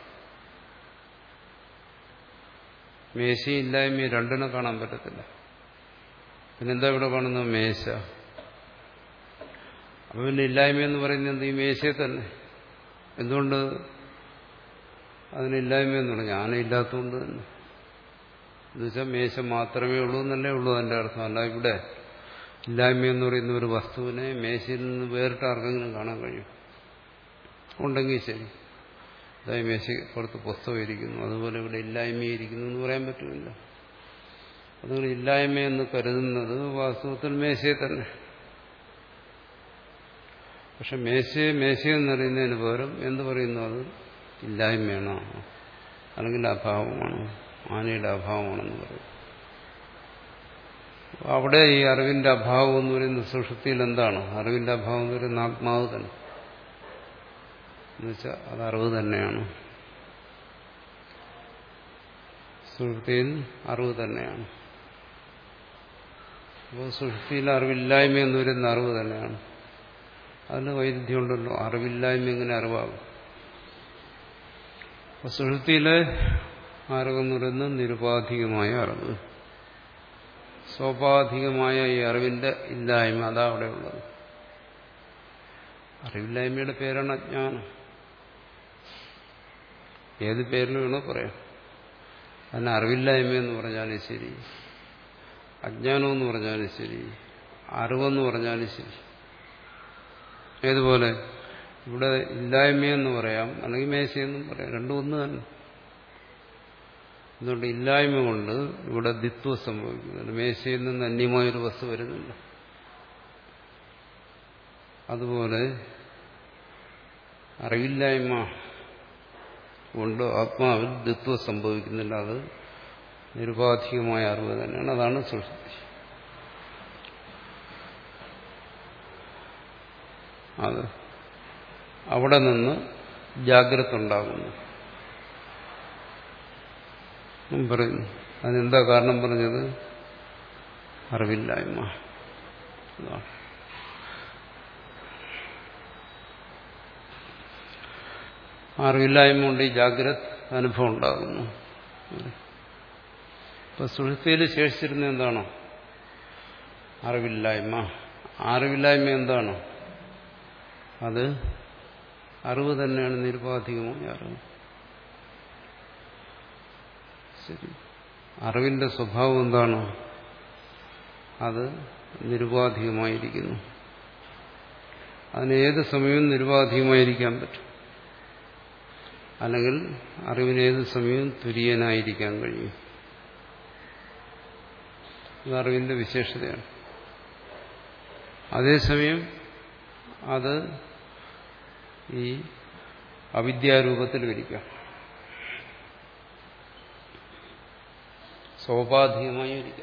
മേശയും ഇല്ലായ്മയും രണ്ടിനെ കാണാൻ പറ്റത്തില്ല. പിന്നെന്താ ഇവിടെ കാണുന്നത്? മേശ. അപ്പൊ പിന്നെ ഇല്ലായ്മയെന്ന് പറയുന്നത് എന്ത്? ഈ മേശയെ തന്നെ. എന്തുകൊണ്ട് അതിനില്ലായ്മയെന്ന് പറഞ്ഞു? ആനയില്ലാത്തതുകൊണ്ട് തന്നെ. എന്നുവെച്ചാൽ മേശ മാത്രമേ ഉള്ളൂ എന്നല്ലേ ഉള്ളൂ അതിന്റെ അർത്ഥം. അല്ല ഇവിടെ ഇല്ലായ്മയെന്ന് പറയുന്ന ഒരു വസ്തുവിനെ മേശയിൽ നിന്ന് വേറിട്ട് ആർക്കെങ്കിലും കാണാൻ കഴിയും? ഉണ്ടെങ്കിൽ ശരി, അതായത് മേശ പുറത്ത് പുസ്തകം ഇരിക്കുന്നു, അതുപോലെ ഇവിടെ ഇല്ലായ്മയിരിക്കുന്നു എന്ന് പറയാൻ പറ്റുമില്ല. അതുകൊണ്ട് ഇല്ലായ്മയെന്ന് കരുതുന്നത് വാസ്തവത്തിൽ മേശയെ തന്നെ. പക്ഷെ മേശയെ മേശയെന്ന് അറിയുന്നതിന് പകരം എന്ത് പറയുന്നു? അത് ഇല്ലായ്മയാണോ, അല്ലെങ്കിൽ അഭാവമാണോ, ആനയുടെ അഭാവമാണെന്ന് പറയും. അവിടെ ഈ അറിവിന്റെ അഭാവം എന്ന് പറയുന്ന സുഷുപ്തിയിൽ എന്താണ്? അറിവിന്റെ അഭാവം എന്ന് പറയുന്ന ആത്മാവ് തന്നെ. എന്നുവെച്ചാൽ അത് അറിവ് തന്നെയാണ്. സുഷുപ്തിയിൽ അറിവ് തന്നെയാണ്. അപ്പോൾ സുഷുപ്തിയിൽ അറിവില്ലായ്മ എന്ന് പറയുന്ന അറിവ് തന്നെയാണ്. അതിന് വൈരുദ്ധ്യമുണ്ടല്ലോ. അറിവില്ലായ്മ എങ്ങനെ അറിവാകും? അപ്പോൾ സുഷുപ്തിയിലെ അറിവെന്ന് പറയുന്നത് നിരുപാധികമായ അറിവ്. സ്വാഭാവികമായ ഈ അറിവിന്റെ ഇല്ലായ്മ അതാ അവിടെ ഉള്ളത്. അറിവില്ലായ്മയുടെ പേരാണ് അജ്ഞാനം. ഏത് പേരിൽ വേണോ പറയാം. അതിന് അറിവില്ലായ്മയെന്ന് പറഞ്ഞാലും ശരി, അജ്ഞാനമെന്ന് പറഞ്ഞാലും ശരി, അറിവെന്ന് പറഞ്ഞാലും ശരി. ഏതുപോലെ ഇവിടെ ഇല്ലായ്മയെന്ന് പറയാം, അല്ലെങ്കിൽ മേശയെന്നും പറയാം. രണ്ടും ഒന്ന് തന്നെ. അതുകൊണ്ട് ഇല്ലായ്മ കൊണ്ട് ഇവിടെ ദ്വിത്വം സംഭവിക്കുന്നുണ്ട്. മേശയിൽ നിന്ന് അന്യമായൊരു വസ്തു വരുന്നില്ല. അതുപോലെ അറിവില്ലായ്മ കൊണ്ട് ആത്മാവിൽ ദ്വിത്വം സംഭവിക്കുന്നില്ല. അത് നിരുപാധികമായ അറിവ് തന്നെയാണ്. അതാണ് സുഷുപ്തി. അത് അവിടെ നിന്ന് ജാഗ്രത ഉണ്ടാകുന്നു പറയുന്നു. അതിനെന്താ കാരണം പറഞ്ഞത്? അറിവില്ലായ്മ. അറിവില്ലായ്മ കൊണ്ട് ഈ ജാഗ്രത അനുഭവം ഉണ്ടാകുന്നു. ഇപ്പൊ സുഷുപ്തിയിൽ ശേഷിച്ചിരുന്ന എന്താണോ? അറിവില്ലായ്മ. അറിവില്ലായ്മ എന്താണോ? അത് അറിവ് തന്നെയാണ്, നിരുപാധികമായ അറിവ്. ശരി, അറിവിന്റെ സ്വഭാവം എന്താണ്? അത് നിരുപാധികമായിരിക്കുന്നു. അതിന് ഏത് സമയവും നിരുപാധികമായിരിക്കാൻ പറ്റും. അല്ലെങ്കിൽ അറിവിന് ഏത് സമയവും തുര്യനായിരിക്കാൻ കഴിയും. അത് അറിവിന്റെ വിശേഷതയാണ്. അതേസമയം അത് ഈ അവിദ്യാരൂപത്തിൽ വിരിക്കാം, സ്വാഭാവികമായി ഇരിക്കാം.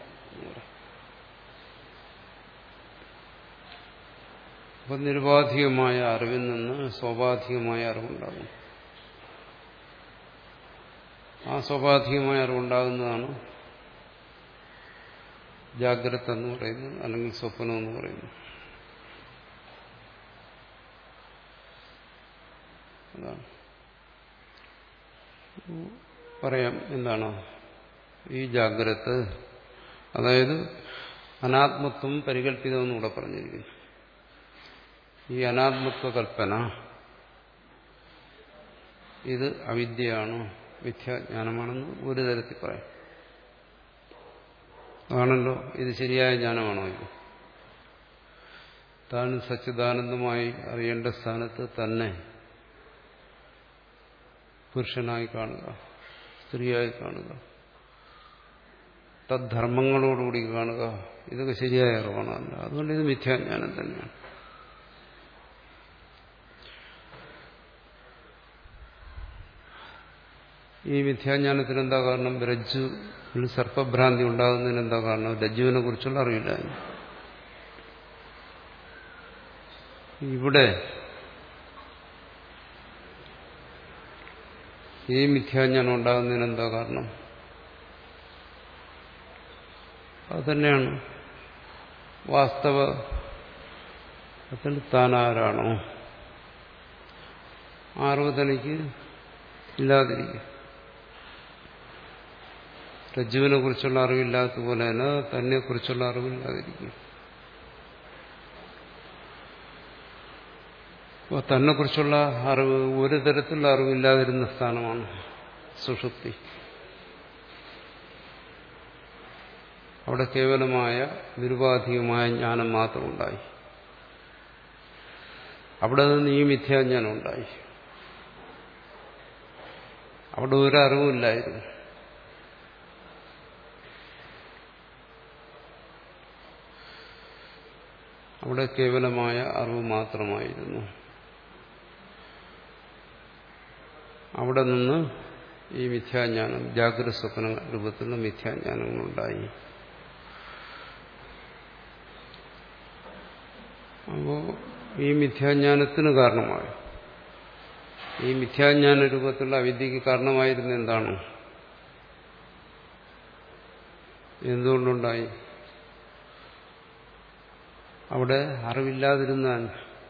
അപ്പം നിരുപാധികമായ അറിവിൽ നിന്ന് സ്വാഭാവികമായ അറിവുണ്ടാകും. ആ സ്വാഭാവികമായ അറിവുണ്ടാകുന്നതാണ് ജാഗ്രത എന്ന് പറയുന്നത്, അല്ലെങ്കിൽ സ്വപ്നം എന്ന് പറയുന്നത്. അതാണ് പറയാം എന്താണ് ഈ ജാഗ്രത, അതായത് അനാത്മത്വം പരികല്പിതമെന്ന് ഇവിടെ പറഞ്ഞിരിക്കുന്നു. ഈ അനാത്മത്വ കൽപ്പന ഇത് അവിദ്യയാണോ മിഥ്യാജ്ഞാനമാണെന്ന് ഒരു തരത്തിൽ പറയാം. ആണല്ലോ, ഇത് ശരിയായ ജ്ഞാനമാണോ? ഇത് താൻ സച്ചിദാനന്ദമായി അറിയേണ്ട സ്ഥാനത്ത് തന്നെ പുരുഷനായി കാണുക, സ്ത്രീയായി കാണുക, തദ്ധർമ്മങ്ങളോടുകൂടി കാണുക, ഇതൊക്കെ ശരിയായ അറിവാണ്. അല്ല, അതുകൊണ്ട് ഇത് മിഥ്യാജ്ഞാനം തന്നെയാണ്. ഈ മിഥ്യാജ്ഞാനത്തിന് എന്താ കാരണം? രജ്ജുവിൽ സർപ്പഭ്രാന്തി ഉണ്ടാകുന്നതിന് എന്താ കാരണം? രജ്ജുവിനെ കുറിച്ചുള്ള അറിവില്ല. ഇവിടെ ഈ മിഥ്യാജ്ഞാനം ഉണ്ടാകുന്നതിന് എന്താ കാരണം? അത് തന്നെയാണ് വാസ്തവത്തിൽ താനാരാണോ അറിവ് തനിക്ക് ഇല്ലാതിരിക്കും. രജ്ജുവിനെ കുറിച്ചുള്ള അറിവില്ലാത്തതുപോലെ തന്നെ തന്നെ കുറിച്ചുള്ള അറിവില്ലാതിരിക്കും. അപ്പോൾ തന്നെ കുറിച്ചുള്ള അറിവ് ഒരു തരത്തിലുള്ള അറിവില്ലാതിരുന്ന സ്ഥാനമാണ് സുഷുപ്തി. അവിടെ കേവലമായ നിരുപാധികമായ ജ്ഞാനം മാത്രം ഉണ്ടായി. അവിടെ നിന്ന് ഈ മിഥ്യാജ്ഞാനം ഉണ്ടായി. അവിടെ ഒരു അറിവുമില്ലായിരുന്നു. അവിടെ കേവലമായ അറിവ് മാത്രമായിരുന്നു. അവിടെ നിന്ന് ഈ മിഥ്യാജ്ഞാനം, ജാഗ്രത സ്വപ്ന രൂപത്തിലുള്ള മിഥ്യാജ്ഞാനങ്ങളുണ്ടായി. അപ്പോൾ ഈ മിഥ്യാജ്ഞാനത്തിന് കാരണമായി, ഈ മിഥ്യാജ്ഞാന രൂപത്തിലുള്ള അവിദ്യക്ക് കാരണമായിരുന്ന എന്താണ്? എന്തുകൊണ്ടുണ്ടായി? അവിടെ അറിവില്ലാതിരുന്നാൽ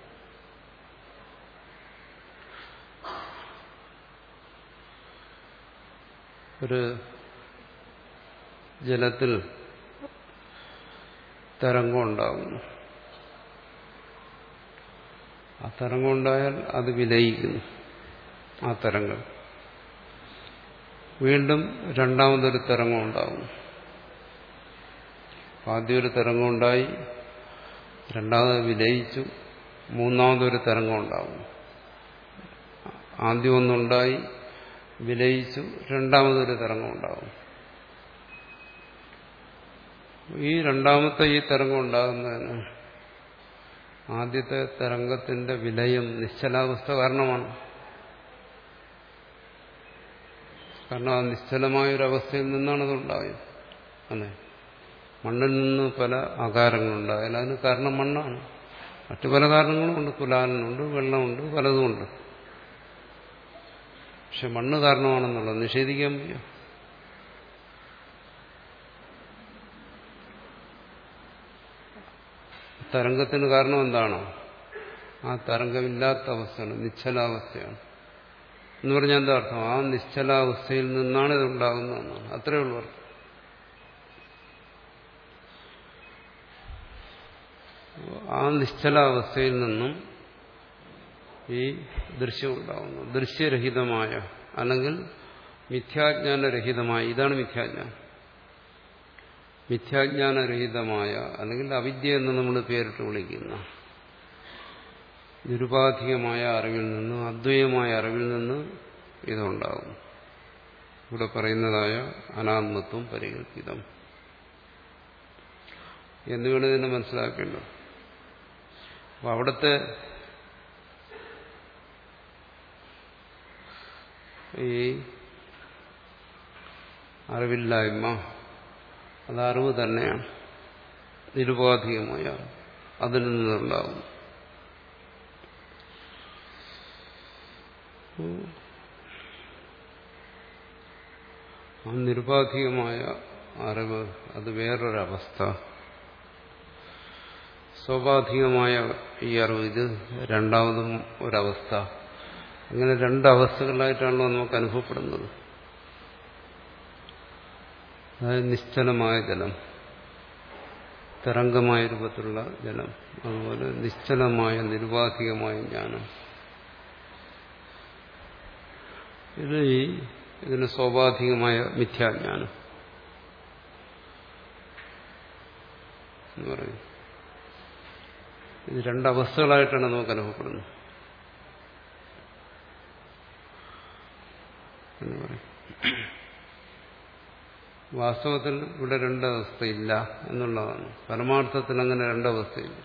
ഒരു ജലത്തിൽ തരംഗം ഉണ്ടാകുന്നു. ആ തരംഗം ഉണ്ടായാൽ അത് വിലയിക്കുന്നു. ആ തരംഗം വീണ്ടും രണ്ടാമതൊരു തരംഗം ഉണ്ടാകും. ആദ്യം ഒരു തരംഗം ഉണ്ടായി, രണ്ടാമത് വിലയിച്ചു, മൂന്നാമതൊരു തരംഗം ഉണ്ടാകും. ആദ്യം ഒന്നുണ്ടായി, വിലയിച്ചു, രണ്ടാമതൊരു തരംഗം ഉണ്ടാകും. ഈ രണ്ടാമത്തെ ഈ തരംഗം ഉണ്ടാകുന്നതിന് ആദ്യത്തെ തരംഗത്തിന്റെ വിലയം നിശ്ചലാവസ്ഥ കാരണമാണ്. കാരണം ആ നിശ്ചലമായൊരവസ്ഥയിൽ നിന്നാണ് അതുണ്ടായത്. അല്ലേ? മണ്ണിൽ നിന്ന് പല ആകാരങ്ങളുണ്ടായാലും അതിന് കാരണം മണ്ണാണ്. മറ്റു പല കാരണങ്ങളുമുണ്ട്. കുലാലനുണ്ട്, വെള്ളമുണ്ട്, പലതുമുണ്ട്. പക്ഷെ മണ്ണ് കാരണമാണെന്നുള്ളത് നിഷേധിക്കാൻ വയ്യ. തരംഗത്തിന് കാരണം എന്താണ്? ആ തരംഗമില്ലാത്ത അവസ്ഥയാണ്, നിശ്ചലാവസ്ഥയാണ്. എന്ന് പറഞ്ഞാൽ എന്താ അർത്ഥം? ആ നിശ്ചലാവസ്ഥയിൽ നിന്നാണ് ഇതുണ്ടാകുന്നതെന്നാണ്. അത്രയേ ഉള്ളൂ അർത്ഥം. ആ നിശ്ചലാവസ്ഥയിൽ നിന്നും ഈ ദൃശ്യം ഉണ്ടാകുന്നു. ദൃശ്യരഹിതമായ അല്ലെങ്കിൽ മിഥ്യാജ്ഞാനരഹിതമായ, ഇതാണ് മിഥ്യാജ്ഞാനം. മിഥ്യാജ്ഞാനരഹിതമായ അല്ലെങ്കിൽ അവിദ്യ എന്ന് നമ്മൾ പേരിട്ട് വിളിക്കുന്ന നിരുപാധികമായ അറിവിൽ നിന്ന്, അദ്വൈതമായ അറിവിൽ നിന്ന് ഇതുണ്ടാകും. ഇവിടെ പറയുന്നതായ അനാത്മത്വം പരികല്പിതം എന്നുവേണം ഇതിനെ മനസ്സിലാക്കേണ്ടത്. അപ്പോൾ അവിടുത്തെ ഈ അറിവില്ലായ്മ അത് അറിവ് തന്നെയാണ്, നിരുപാധികമായ അതിൽ നിന്നുണ്ടാകും. ആ നിരുപാധികമായ അറിവ് അത് വേറൊരവസ്ഥ. സ്വാഭാവികമായ ഈ അറിവ് ഇത് രണ്ടാമതും ഒരവസ്ഥ. അങ്ങനെ രണ്ടവസ്ഥകളായിട്ടാണല്ലോ നമുക്ക് അനുഭവപ്പെടുന്നത്. അതായത് നിശ്ചലമായ ജലം, തരംഗമായ രൂപത്തിലുള്ള ജലം, അതുപോലെ നിശ്ചലമായ നിരുപാധികമായ ജ്ഞാനം. ഇത് ഈ ഇതിന് സ്വാഭാവികമായ മിഥ്യാജ്ഞാനം എന്ന് പറയും. ഇത് രണ്ടവസ്ഥകളായിട്ടാണ് നമുക്ക് അനുഭവപ്പെടുന്നത് എന്ന് പറയും. വാസ്തവത്തിൽ ഇവിടെ രണ്ടവസ്ഥയില്ല എന്നുള്ളതാണ്. പരമാർത്ഥത്തിൽ അങ്ങനെ രണ്ടവസ്ഥയില്ല.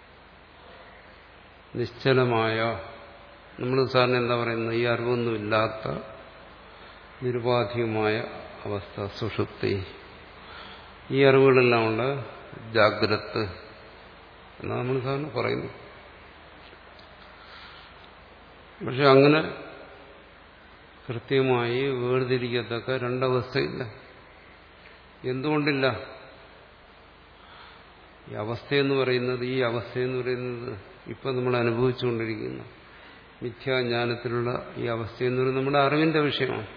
നിശ്ചലമായ, നമ്മൾ സാറിന് എന്താ പറയുന്നത്, ഈ അറിവൊന്നുമില്ലാത്ത നിരുപാധികമായ അവസ്ഥ സുഷുപ്തി. ഈ അറിവുകളെല്ലാം ഉള്ള ജാഗ്രത് എന്നാണ് നമ്മൾ സാറിന് പറയുന്നു. പക്ഷെ അങ്ങനെ കൃത്യമായി വേർതിരിക്കത്തക്ക രണ്ടവസ്ഥയില്ല. എന്തുകൊണ്ടില്ല? ഈ അവസ്ഥയെന്ന് പറയുന്നത് ഈ അവസ്ഥയെന്ന് പറയുന്നത് ഇപ്പം നമ്മൾ അനുഭവിച്ചുകൊണ്ടിരിക്കുന്ന മിഥ്യാജ്ഞാനത്തിലുള്ള ഈ അവസ്ഥയെന്ന് പറയുന്നത് നമ്മുടെ അറിവിന്റെ വിഷയമാണ്.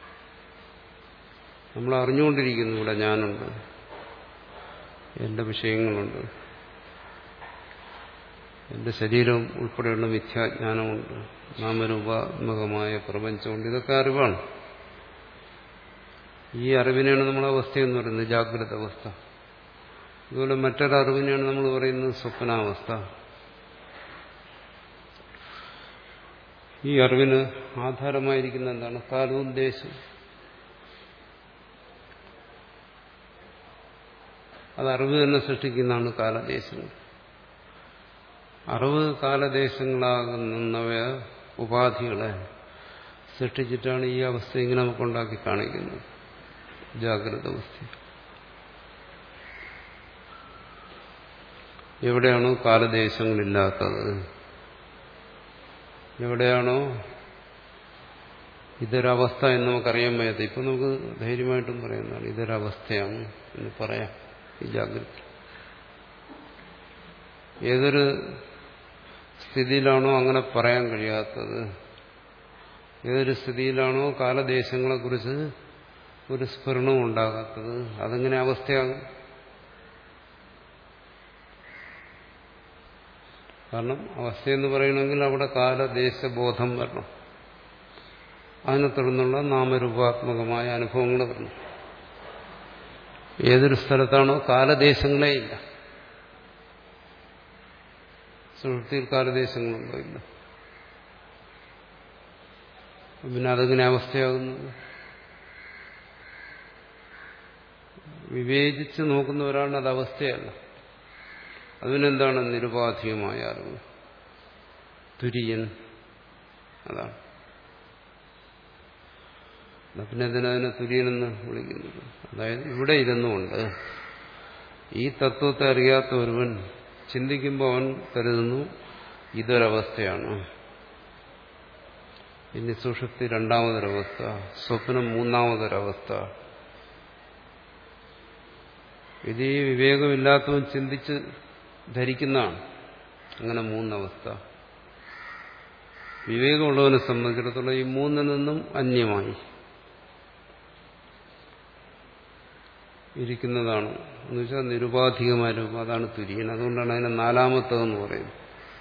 നമ്മൾ അറിഞ്ഞുകൊണ്ടിരിക്കുന്നു ഇവിടെ ഞാനുണ്ട്, എന്റെ വിഷയങ്ങളുണ്ട്, എന്റെ ശരീരം ഉൾപ്പെടെയുള്ള മിഥ്യാജ്ഞാനമുണ്ട്, നാമരൂപാത്മകമായ പ്രപഞ്ചമുണ്ട്. ഇതൊക്കെ അറിവാണ്. ഈ അറിവിനെയാണ് നമ്മൾ അവസ്ഥയെന്ന് പറയുന്നത്, ജാഗ്രത അവസ്ഥ. അതുപോലെ മറ്റൊരറിവിനെയാണ് നമ്മൾ പറയുന്നത് സ്വപ്നാവസ്ഥ. ഈ അറിവിന് ആധാരമായിരിക്കുന്ന എന്താണ്? കാലവും ദേശവും. അത് അറിവ് തന്നെ സൃഷ്ടിക്കുന്നതാണ് കാലദേശങ്ങൾ. അറിവ് കാലദേശങ്ങളാകുന്നവയ ഉപാധികളെ സൃഷ്ടിച്ചിട്ടാണ് ഈ അവസ്ഥ ഇങ്ങനെ നമുക്കുണ്ടാക്കി കാണിക്കുന്നത്, ജാഗ്രത അവസ്ഥ. എവിടെയാണോ കാലദേശങ്ങളില്ലാത്തത്, എവിടെയാണോ ഇതൊരവസ്ഥ എന്ന് നമുക്കറിയാൻ വയ്യാത്ത, ഇപ്പം നമുക്ക് ധൈര്യമായിട്ടും പറയുന്നതാണ് ഇതൊരവസ്ഥയാണ് എന്ന് പറയാം. ഈ ജാഗ്രത ഏതൊരു സ്ഥിതിയിലാണോ അങ്ങനെ പറയാൻ കഴിയാത്തത്, ഏതൊരു സ്ഥിതിയിലാണോ കാലദേശങ്ങളെക്കുറിച്ച് ഒരു സ്ഫുരണവും ഉണ്ടാകാത്തത്, അതെങ്ങനെ അവസ്ഥയാകും? കാരണം അവസ്ഥയെന്ന് പറയണമെങ്കിൽ അവിടെ കാലദേശബോധം വരണം. അതിനെ തുടർന്നുള്ള നാമരൂപാത്മകമായ അനുഭവങ്ങൾ വരണം. ഏതൊരു സ്ഥലത്താണോ കാലദേശങ്ങളേ ഇല്ല, സുഷുപ്തിയിൽ കാലദേശങ്ങളുണ്ടോ? ഇല്ല. പിന്നെ അതെങ്ങനെ അവസ്ഥയാകുന്നത്? വിവേചിച്ച് നോക്കുന്ന ഒരാളിന് അത് അവസ്ഥയല്ല. അതിനെന്താണ്? നിരുപാധികമായ അറിവ്, തുര്യൻ. അതാണ്. പിന്നെ എന്തിനതിനെ തുര്യനെന്ന് വിളിക്കുന്നത്? അതായത് ഇവിടെ ഇരുന്നുകൊണ്ട് ഈ തത്വത്തെ അറിയാത്ത ഒരുവൻ ചിന്തിക്കുമ്പോൾ അവൻ കരുതുന്നു ഇതൊരവസ്ഥയാണ്. ഇനി സുഷുപ്തി രണ്ടാമതൊരവസ്ഥ, സ്വപ്നം മൂന്നാമതൊരവസ്ഥ. ഇത് ഈ വിവേകമില്ലാത്തവൻ ചിന്തിച്ച് ധരിക്കുന്നതാണ് അങ്ങനെ മൂന്നവസ്ഥ. വിവേകമുള്ളവനെ സംബന്ധിച്ചിടത്തോളം ഈ മൂന്നിൽ നിന്നും അന്യമായി ഇരിക്കുന്നതാണ് എന്ന് വെച്ചാൽ നിരുപാധികമായ രൂപം. അതാണ് തുര്യൻ. അതുകൊണ്ടാണ് അതിനെ നാലാമത്തതെന്ന് പറയുന്നത്.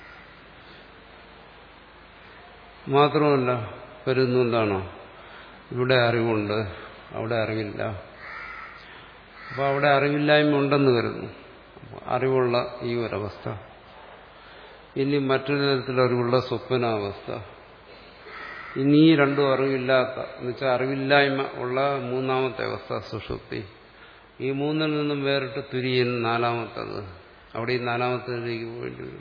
മാത്രമല്ല കരുതുന്നു എന്താണോ, ഇവിടെ അറിവുണ്ട്, അവിടെ അറിവില്ല. അപ്പോൾ അവിടെ അറിവില്ലായ്മ ഉണ്ടെന്ന് കരുതുന്നു. അറിവുള്ള ഈ ഒരവസ്ഥ. ഇനി മറ്റൊരു തരത്തിൽ അറിവുള്ള സ്വപ്നാവസ്ഥ. ഇനി ഈ രണ്ടും അറിവില്ലാത്ത എന്ന് വെച്ചാൽ അറിവില്ലായ്മ ഉള്ള മൂന്നാമത്തെ അവസ്ഥ സുഷുപ്തി. ഈ മൂന്നിൽ നിന്നും വേറിട്ട് തുര്യൻ നാലാമത്തത്. അവിടെ ഈ നാലാമത്തതിലേക്ക് പോകേണ്ടി വരും.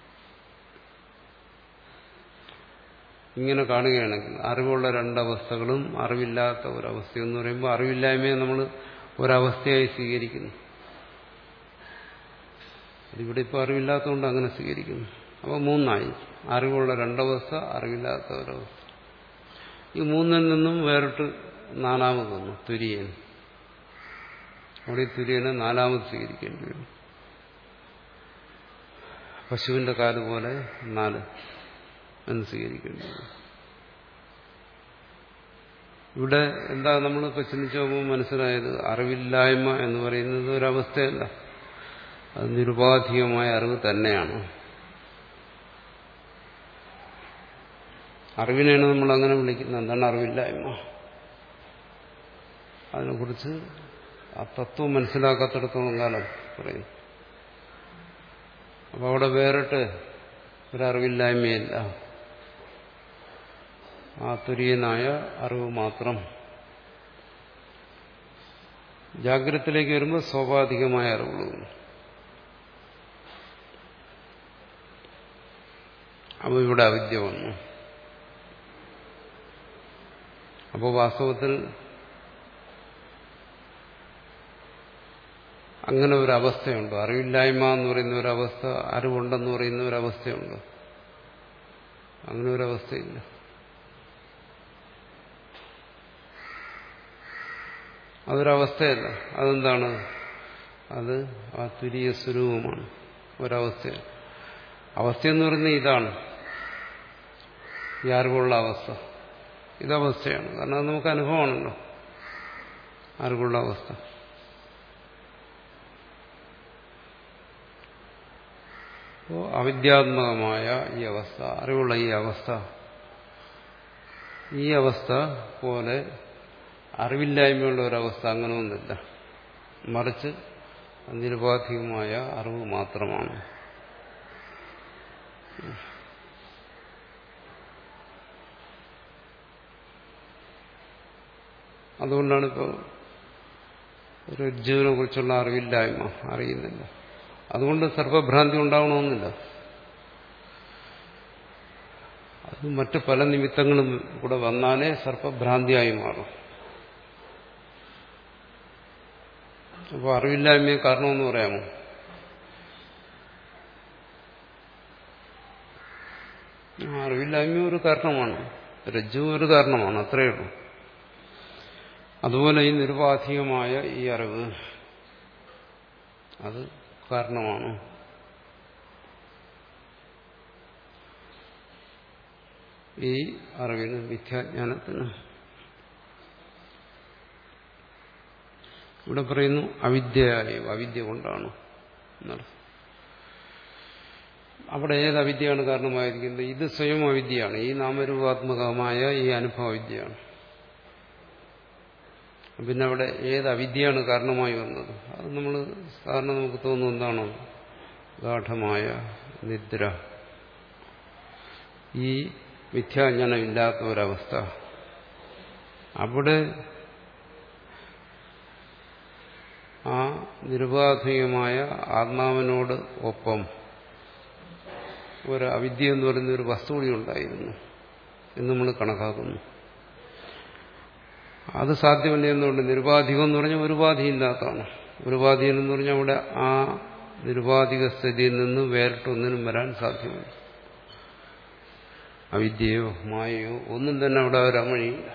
ഇങ്ങനെ കാണുകയാണെങ്കിൽ അറിവുള്ള രണ്ടവസ്ഥകളും അറിവില്ലാത്ത ഒരവസ്ഥയെന്ന് പറയുമ്പോൾ അറിവില്ലായ്മയെ നമ്മൾ ഒരവസ്ഥയായി സ്വീകരിക്കുന്നു. അതിവിടെ ഇപ്പോൾ അറിവില്ലാത്തതുകൊണ്ട് അങ്ങനെ സ്വീകരിക്കുന്നു. അപ്പോൾ മൂന്നായി. അറിവുള്ള രണ്ടവസ്ഥ, അറിവില്ലാത്ത ഒരവസ്ഥ. ഈ മൂന്നിൽ നിന്നും വേറിട്ട് നാലാമതൊന്നു തുര്യൻ. അവിടെ ഈ തുര്യനെ നാലാമത് സ്വീകരിക്കേണ്ടി വരും. പശുവിന്റെ കാല് പോലെ നാല് എന്ന് സ്വീകരിക്കേണ്ടി വരും. ഇവിടെ എന്താ നമ്മളിപ്പോൾ ചിന്തിച്ചു നോക്കുമ്പോൾ മനസ്സിലായത് അറിവില്ലായ്മ എന്ന് പറയുന്നത് ഒരവസ്ഥയല്ല, അത് നിരുപാധികമായ അറിവ് തന്നെയാണ്. അറിവിനെയാണ് നമ്മൾ അങ്ങനെ വിളിക്കുന്നത്. എന്താണ് അറിവില്ലായ്മ? അതിനെക്കുറിച്ച് ആ തത്വം മനസ്സിലാക്കാത്തിടത്തോളം കാലം പറയുന്നു. അപ്പോൾ അവിടെ വേറിട്ട് ഒരറിവില്ലായ്മയില്ല, ആ തുര്യനായ അറിവ് മാത്രം. ജാഗ്രതത്തിലേക്ക് വരുമ്പോൾ സ്വാഭാവികമായ അറിവുകൾ. അപ്പോൾ ഇവിടെ അവിദ്യ വന്നു. അപ്പോൾ വാസ്തവത്തിൽ അങ്ങനെ ഒരവസ്ഥയുണ്ട്. അറിവില്ലായ്മ എന്ന് പറയുന്ന ഒരവസ്ഥ, അറിവുണ്ടെന്ന് പറയുന്ന ഒരവസ്ഥയുണ്ട്. അങ്ങനെ ഒരവസ്ഥയില്ല. അതൊരവസ്ഥയല്ല. അതെന്താണ്? അത് ആ തുരീയ സ്വരൂപമാണ്. ഒരവസ്ഥ. അവസ്ഥയെന്ന് പറയുന്നത് ഇതാണ്, ഈ അറിവുള്ള അവസ്ഥ. ഇതവസ്ഥയാണ്. കാരണം അത് നമുക്ക് അനുഭവമാണല്ലോ, അറിവുള്ള അവസ്ഥ. അപ്പോൾ അവിദ്യാത്മകമായ ഈ അവസ്ഥ, അറിവുള്ള ഈ അവസ്ഥ, ഈ അവസ്ഥ പോലെ അറിവില്ലായ്മയുള്ള ഒരവസ്ഥ അങ്ങനെയൊന്നുമില്ല. മറിച്ച് നിരുപാധികമായ അറിവ് മാത്രമാണ്. അതുകൊണ്ടാണ് ഇപ്പോൾ രജ്ജുവിനെ കുറിച്ചുള്ള അറിവില്ലായ്മ, അറിയുന്നില്ല. അതുകൊണ്ട് സർപ്പഭ്രാന്തി ഉണ്ടാവണമെന്നില്ല. അത് മറ്റു പല നിമിത്തങ്ങളും കൂടെ വന്നാലേ സർപ്പഭ്രാന്തിയായി മാറും. അപ്പോൾ അറിവില്ലായ്മയെ കാരണമെന്ന് പറയാമോ? അറിവില്ലായ്മ ഒരു കാരണമാണ്, രജ്ജു ഒരു കാരണമാണ്, അത്രയേ ഉള്ളൂ. അതുപോലെ ഈ നിരുപാധികമായ ഈ അറിവ് അത് കാരണമാണ്. ഈ അറിവിന്, മിഥ്യാജ്ഞാനത്തിന്. ഇവിടെ പറയുന്നു അവിദ്യയായി, അവിദ്യ കൊണ്ടാണ് എന്നർത്ഥം. അവിടെ ഏത് അവിദ്യയാണ് കാരണമായിരിക്കുന്നത്? ഇത് സ്വയം അവിദ്യയാണ്. ഈ നാമരൂപാത്മകമായ ഈ അനുഭവ വിദ്യയാണ്. പിന്നെ അവിടെ ഏത് അവിദ്യയാണ് കാരണമായി വന്നത്? അത് നമ്മൾ സാധാരണ നമുക്ക് തോന്നുന്നു എന്താണോ? ഗാഠമായ നിദ്ര, ഈ മിഥ്യാജ്ഞാനമില്ലാത്ത ഒരവസ്ഥ. അവിടെ ആ നിരുപാധികമായ ആത്മാവിനോട് ഒപ്പം ഒരു അവിദ്യ എന്ന് പറയുന്ന ഒരു വസ്തു കൂടി ഉണ്ടായിരുന്നു എന്ന് നമ്മൾ കണക്കാക്കുന്നു. അത് സാധ്യമല്ല. എന്നുകൊണ്ട് നിരുപാധികം എന്ന് പറഞ്ഞാൽ ഒരുപാധിയില്ലാത്തതാണ്. ഒരുപാധികം എന്ന് പറഞ്ഞാൽ അവിടെ ആ നിരുപാധിക സ്ഥിതിയിൽ നിന്ന് വേറിട്ടൊന്നിനും വരാൻ സാധ്യമല്ല. അവിദ്യയോ മായയോ ഒന്നും തന്നെ അവിടെ വരാൻ വഴിയില്ല.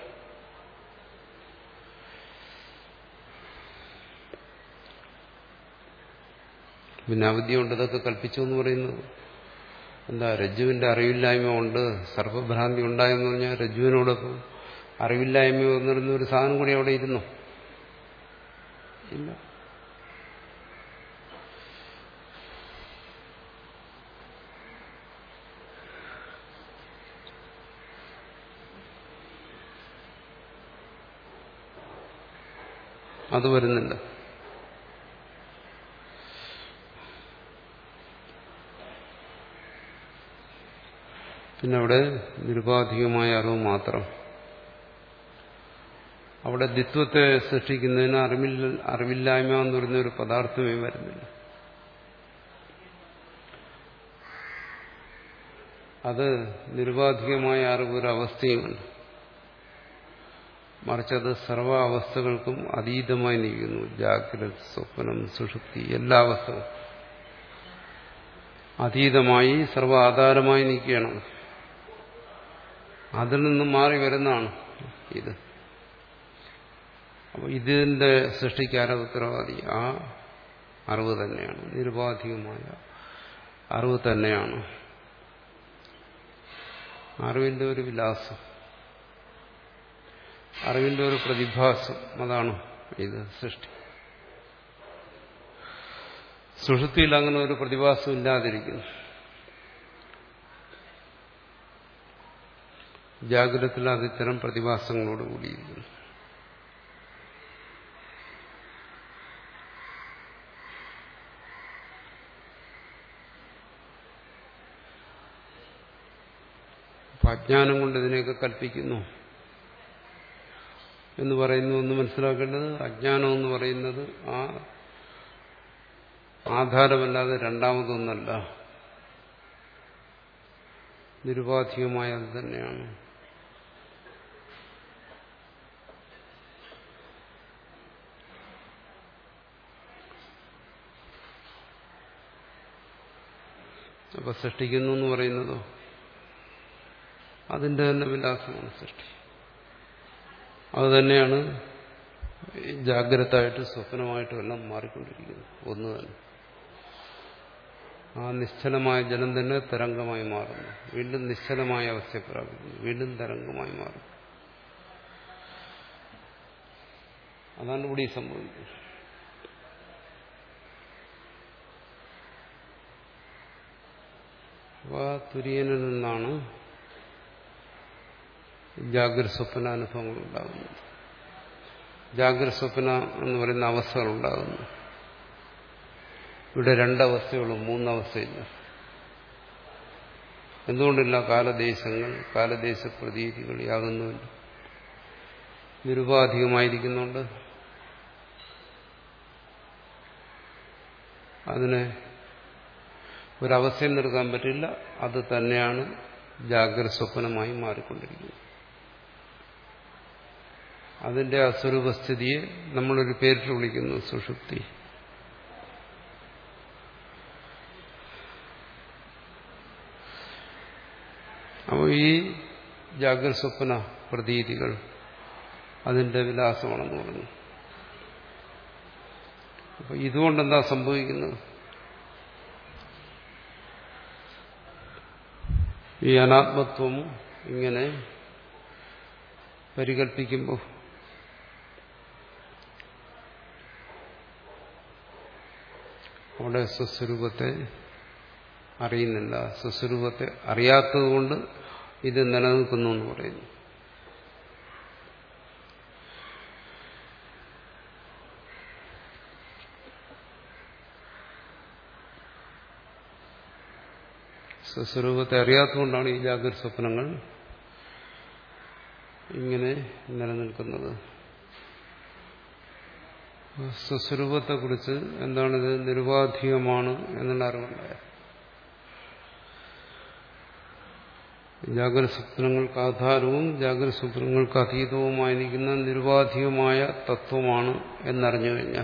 പിന്നെ അവിദ്യ കൊണ്ട് ഇതൊക്കെ കൽപ്പിച്ചു എന്ന് പറയുന്നത് എന്താ? രജ്ജുവിന്റെ അറിവില്ലായ്മ കൊണ്ട് സർപ്പഭ്രാന്തി ഉണ്ടായെന്ന് പറഞ്ഞാൽ രജ്ജുവിനോടൊപ്പം അറിവില്ലായ്മ വന്നിരുന്ന ഒരു സാധനം കൂടി അവിടെ ഇരുന്നു ഇല്ല. അത് വരുന്നില്ല. പിന്നെ അവിടെ നിരുപാധികമായ അറിവ് മാത്രം. അവിടെ ദ്വിത്വത്തെ സൃഷ്ടിക്കുന്നതിന് അറിവില്ല അറിവില്ലായ്മ എന്ന് പറയുന്ന ഒരു പദാർത്ഥമേ വരുന്നില്ല. അത് നിരുപാധികമായ അറിവ് ഒരു അവസ്ഥയുമുണ്ട്. മറിച്ചത് സർവ്വ അവസ്ഥകൾക്കും അതീതമായി നിൽക്കുന്നു. ജാഗ്രത, സ്വപ്നം, സുഷുപ്തി എല്ലാ അവസ്ഥകളും അതീതമായി സർവ്വ ആധാരമായി നിൽക്കുകയാണ്. അതിൽ നിന്നും മാറി വരുന്നതാണ് ഇത്. അപ്പോൾ ഇതിന്റെ സൃഷ്ടിക്കാര ഉത്തരവാദി ആ അറിവ് തന്നെയാണ്, നിരുപാധികമായ അറിവ് തന്നെയാണ്. അറിവിന്റെ ഒരു വിലാസം. അറിവിന്റെ ഒരു പ്രതിഭാസം. അതാണ് ഇത് സൃഷ്ടി. സുഷുപ്തിയിൽ അങ്ങനെ ഒരു പ്രതിഭാസം ഇല്ലാതിരിക്കുന്നു. ജാഗ്രതത്തിൽ അത് ഇത്തരം പ്രതിഭാസങ്ങളോട് കൂടിയിരിക്കുന്നു. അജ്ഞാനം കൊണ്ട് ഇതിനെയൊക്കെ കൽപ്പിക്കുന്നു എന്ന് പറയുന്നു. ഒന്ന് മനസ്സിലാക്കേണ്ടത്, അജ്ഞാനം എന്ന് പറയുന്നത് ആ ആധാരമല്ലാതെ രണ്ടാമതൊന്നല്ല, നിരുപാധികമായ അത് തന്നെയാണ്. അപ്പൊ സൃഷ്ടിക്കുന്നു എന്ന് പറയുന്നതോ അതിന്റെ തന്നെ വിലാസമാണ് സൃഷ്ടി. അതുതന്നെയാണ് ജാഗ്രതയായിട്ട് സ്വപ്നമായിട്ടും എല്ലാം മാറിക്കൊണ്ടിരിക്കുന്നത്. ഒന്ന് തന്നെ ആ നിശ്ചലമായ ജലം തന്നെ തരംഗമായി മാറുന്നു, വീണ്ടും നിശ്ചലമായ അവസ്ഥയെ പ്രാപിക്കുന്നു, വീണ്ടും തരംഗമായി മാറുന്നു. അതാണ് ഇവിടെ സംഭവിക്കുന്നത്. അപ്പോൾ ആ തുര്യനിൽ നിന്നാണ് ജാഗ്രത സ്വപ്ന അനുഭവങ്ങൾ ഉണ്ടാകുന്നത്. ജാഗ്രത സ്വപ്ന എന്ന് പറയുന്ന അവസ്ഥകൾ ഉണ്ടാകുന്നു. ഇവിടെ രണ്ടവസ്ഥയുള്ളൂ, മൂന്നവസ്ഥയില്ല. എന്തുകൊണ്ടില്ല? കാലദേശങ്ങൾ, കാലദേശ പ്രതീതികൾ യാതൊന്നുമില്ല, നിരുപാധികമായിരിക്കുന്നുണ്ട്. അതിനെ ഒരവസ്ഥയിൽ നിർത്താൻ പറ്റില്ല. അത് തന്നെയാണ് ജാഗ്രത സ്വപ്നമായി മാറിക്കൊണ്ടിരിക്കുന്നത്. അതിന്റെ അസ്വരൂപസ്ഥിതിയെ നമ്മളൊരു പേരിട്ട് വിളിക്കുന്നു സുഷുപ്തി. അപ്പോൾ ഈ ജാഗ്രത സ്വപ്ന പ്രതീതികൾ അതിന്റെ വിലാസമാണെന്ന് പറഞ്ഞു. അപ്പൊ ഇതുകൊണ്ടെന്താ സംഭവിക്കുന്നത്? ഈ അനാത്മത്വം ഇങ്ങനെ പരികൽപ്പിക്കുമ്പോൾ അവിടെ സ്വസ്വരൂപത്തെ അറിയുന്നില്ല. സ്വസ്വരൂപത്തെ അറിയാത്തതുകൊണ്ട് ഇത് നിലനിൽക്കുന്നു എന്ന് പറയുന്നു. സ്വസ്വരൂപത്തെ അറിയാത്തതുകൊണ്ടാണ് ഈ ജാഗ്രത സ്വപ്നങ്ങൾ ഇങ്ങനെ നിലനിൽക്കുന്നത്. സ്വസ്വരൂപത്തെക്കുറിച്ച് എന്താണിത്? നിരുപാധികമാണ് എന്നുള്ള അറിവുണ്ടായ ജാഗ്രത സ്വപ്നങ്ങൾക്ക് ആധാരവും ജാഗ്രത സ്വപ്നങ്ങൾക്ക് അതീതവുമായിരിക്കുന്ന നിരുപാധികമായ തത്വമാണ് എന്നറിഞ്ഞു കഴിഞ്ഞാൽ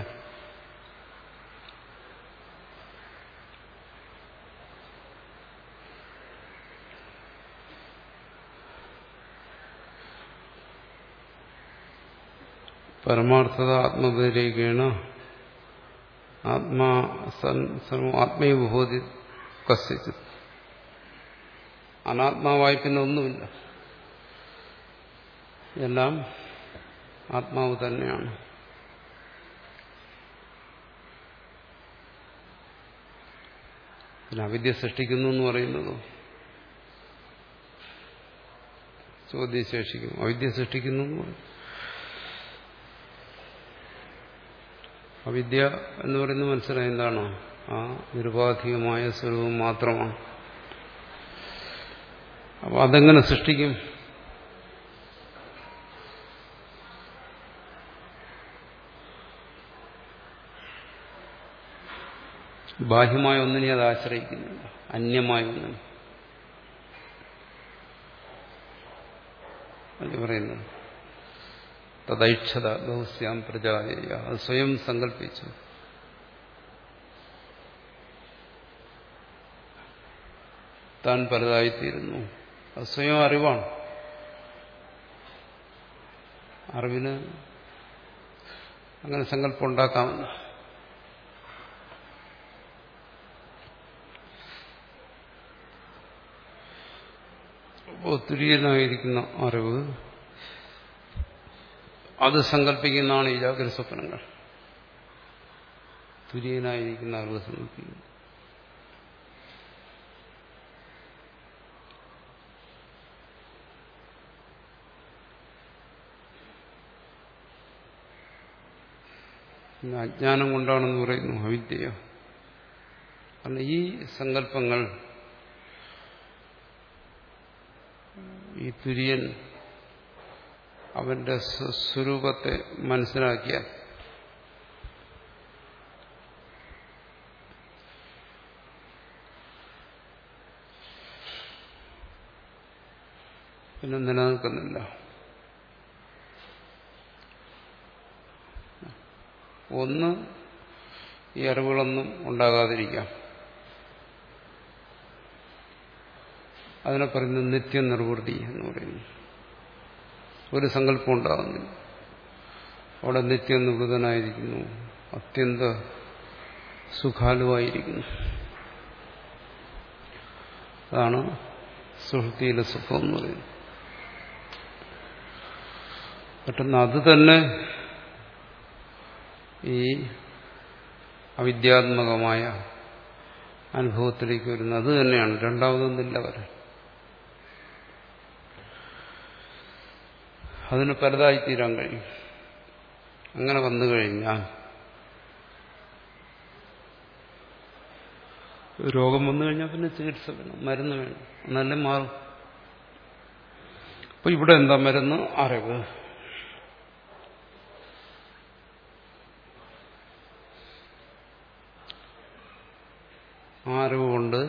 പരമാർത്ഥത ആത്മപരികേണ ആത്മാ ആത്മീയബോധി കസിച്ച് അനാത്മാവായി പിന്നെ ഒന്നുമില്ല, എല്ലാം ആത്മാവ് തന്നെയാണ്. പിന്നെ അവിദ്യ സൃഷ്ടിക്കുന്നു എന്ന് പറയുന്നതോ ചോദ്യം ശേഷിക്കും. അവിദ്യ സൃഷ്ടിക്കുന്നു എന്ന് പറയും. അവിദ്യ എന്ന് പറയുന്നത് മനസ്സിലായി എന്താണ്? ആ നിരുപാധികമായ സ്വരൂപം മാത്രമാണ്. അപ്പോൾ അതെങ്ങനെ സൃഷ്ടിക്കും? ബാഹ്യമായ ഒന്നിനെ അത് ആശ്രയിക്കുന്നില്ല, അന്യമായ ഒന്നിനെ. അത് പറയുന്നത് തദൈക്ഷത ബഹുസ്യാം പ്രജായേയ, അത് സ്വയം സങ്കല്പിച്ചു. താൻ പലതായിത്തീരുന്നു. അത് സ്വയം അറിവാണ്. അറിവിന് അങ്ങനെ സങ്കല്പം ഉണ്ടാക്കാമല്ല. അപ്പോൾ തുര്യനായിരിക്കുന്ന അറിവ് അത് സങ്കല്പിക്കുന്നതാണ് ഈ ജാഗ്രത സ്വപ്നങ്ങൾ. തുര്യനായിരിക്കുന്ന അറിവ് സങ്കല്പിക്കുന്നു. അജ്ഞാനം കൊണ്ടാണെന്ന് പറയുന്നു, അവിദ്യ. കാരണം ഈ സങ്കല്പങ്ങൾ, ഈ തുര്യൻ അവന്റെ സ്വരൂപത്തെ മനസ്സിലാക്കിയാൽ പിന്നെ നിലനിൽക്കുന്നില്ല. ഒന്ന്, ഈ അറിവുകളൊന്നും ഉണ്ടാകാതിരിക്കാം. അതിനെ പറയുന്നത് നിത്യനിർവൃത്തി എന്ന് പറയുന്നു. ഒരു സങ്കല്പം ഉണ്ടാകുന്നില്ല. അവിടെ നിത്യനിവൃതനായിരിക്കുന്നു, അത്യന്ത സുഖാലുവായിരിക്കുന്നു. അതാണ് സുഷുപ്തിയിലെ സുഖം എന്ന് പറയുന്നത്. പെട്ടെന്ന് അത് തന്നെ ഈ അവിദ്യാത്മകമായ അനുഭവത്തിലേക്ക് വരുന്നത് അത് തന്നെയാണ്. രണ്ടാമതൊന്നില്ല വരെ. അതിന് പലതായിത്തീരാൻ കഴിയും. അങ്ങനെ വന്നു കഴിഞ്ഞാൽ രോഗം വന്നു കഴിഞ്ഞാൽ പിന്നെ ചികിത്സ വേണം, മരുന്ന് വേണം, എന്നാലേ മാറും. അപ്പൊ ഇവിടെ എന്താ മരുന്ന്? അറിവ്. ആ അറിവ് കൊണ്ട്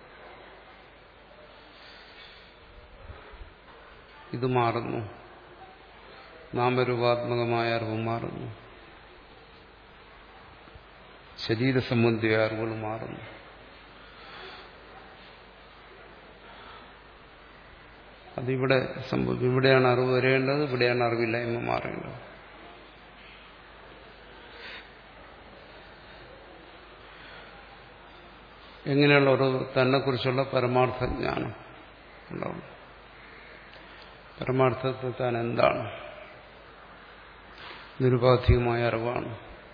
ഇത് മാറുന്നു. നാമരൂപാത്മകമായ അറിവ് മാറുന്നു. ശരീരസംബന്ധിയായ അറിവുകൾ മാറുന്നു. അതിവിടെ സംഭവിക്കും. ഇവിടെയാണ് അറിവ് വരേണ്ടത്, ഇവിടെയാണ് അറിവില്ലായ്മ മാറേണ്ടത്. എങ്ങനെയുള്ള ഒരു തന്നെക്കുറിച്ചുള്ള പരമാർത്ഥ ജ്ഞാനം ഉണ്ടാവും. പരമാർത്ഥത്തിൽ താൻ എന്താണ്? നിരുപാധികമായ അറിവാണ്.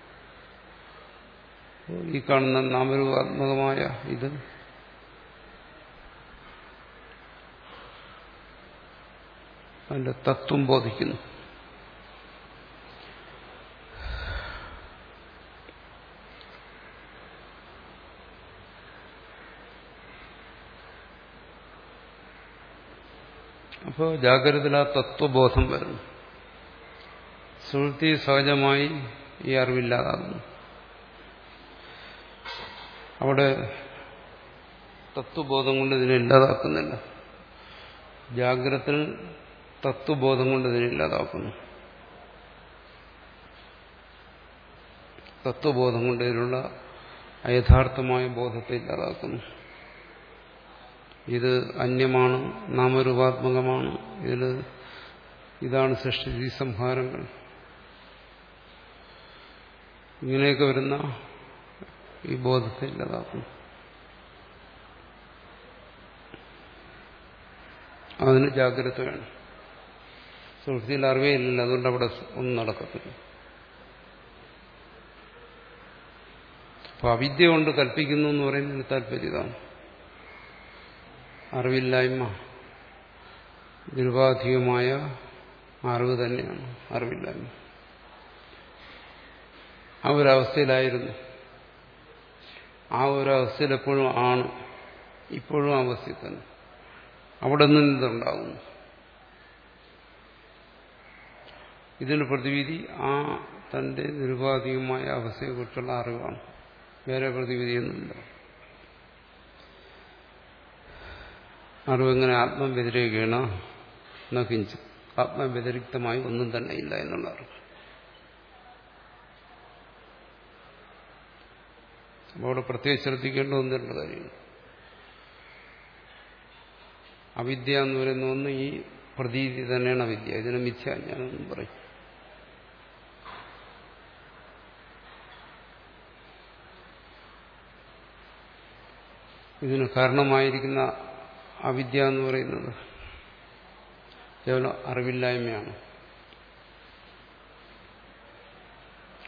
ഈ കാണുന്ന നാമരൂപാത്മകമായ ഇത് അതിന്റെ തത്വം ബോധിക്കുന്നു. അപ്പോൾ ജാഗ്രതയിൽ ആ തത്വബോധം വരുന്നു. സുഷുപ്തി സഹജമായി ഈ അറിവില്ലാതാകുന്നു. അവിടെ തത്വബോധം കൊണ്ട് ഇതിനെ ഇല്ലാതാക്കുന്നില്ല. ജാഗ്രതയിൽ തത്വബോധം കൊണ്ട് ഇതിനെ ഇല്ലാതാക്കുന്നു. തത്വബോധം കൊണ്ട് ഇതിനുള്ള അയഥാർത്ഥമായ ബോധത്തെ ഇല്ലാതാക്കുന്നു. ഇത് അന്യമാണ്, നാമരൂപാത്മകമാണ്, ഇതിൽ ഇതാണ് സൃഷ്ടി സംഹാരങ്ങൾ, ഇങ്ങനെയൊക്കെ വരുന്ന ഈ ബോധത്തെ ഇല്ലാതാക്കുന്നു. അതിന് ജാഗ്രത വേണം. സുഷുപ്തിയിൽ അറിവേ ഇല്ലല്ലോ, അതുകൊണ്ട് അവിടെ ഒന്നും നടക്കത്തില്ല. അപ്പൊ അവിദ്യ കൊണ്ട് കൽപ്പിക്കുന്നു എന്ന് പറയുന്നതിന് താല്പര്യം ഇതാണ്. അറിവില്ലായ്മ നിരുപാധികമായ അറിവ് തന്നെയാണ് അറിവില്ലായ്മ. ആ ഒരവസ്ഥയിലായിരുന്നു. ആ ഒരവസ്ഥയിൽ എപ്പോഴും ആണ്, ഇപ്പോഴും ആ അവസ്ഥയിൽ തന്നെ. അവിടെ നിന്ന് ഇതുണ്ടാകുന്നു. ഇതിന് പ്രതിവിധി ആ തന്റെ നിരുപാധികമായ അവസ്ഥയെക്കുറിച്ചുള്ള അറിവാണ്. വേറെ പ്രതിവിധിയൊന്നുമില്ല. അറിവെങ്ങനെ ആത്മവ്യതിരേകേണ നകിഞ്ച്, ആത്മവ്യതിരിക്തമായി ഒന്നും തന്നെ ഇല്ല എന്നുള്ള അറിവ്. അപ്പോൾ അവിടെ പ്രത്യേകം ശ്രദ്ധിക്കേണ്ട ഒന്ന് രണ്ട് കാര്യങ്ങൾ. അവിദ്യ എന്ന് പറയുന്ന ഒന്ന് ഈ പ്രതീതി തന്നെയാണ് അവിദ്യ. ഇതിനെ മിഥ്യാജ്ഞാനം പറയും. ഇതിന് കാരണമായിരിക്കുന്ന അവിദ്യ എന്ന് പറയുന്നത് കേവലം അറിവില്ലായ്മയാണ്.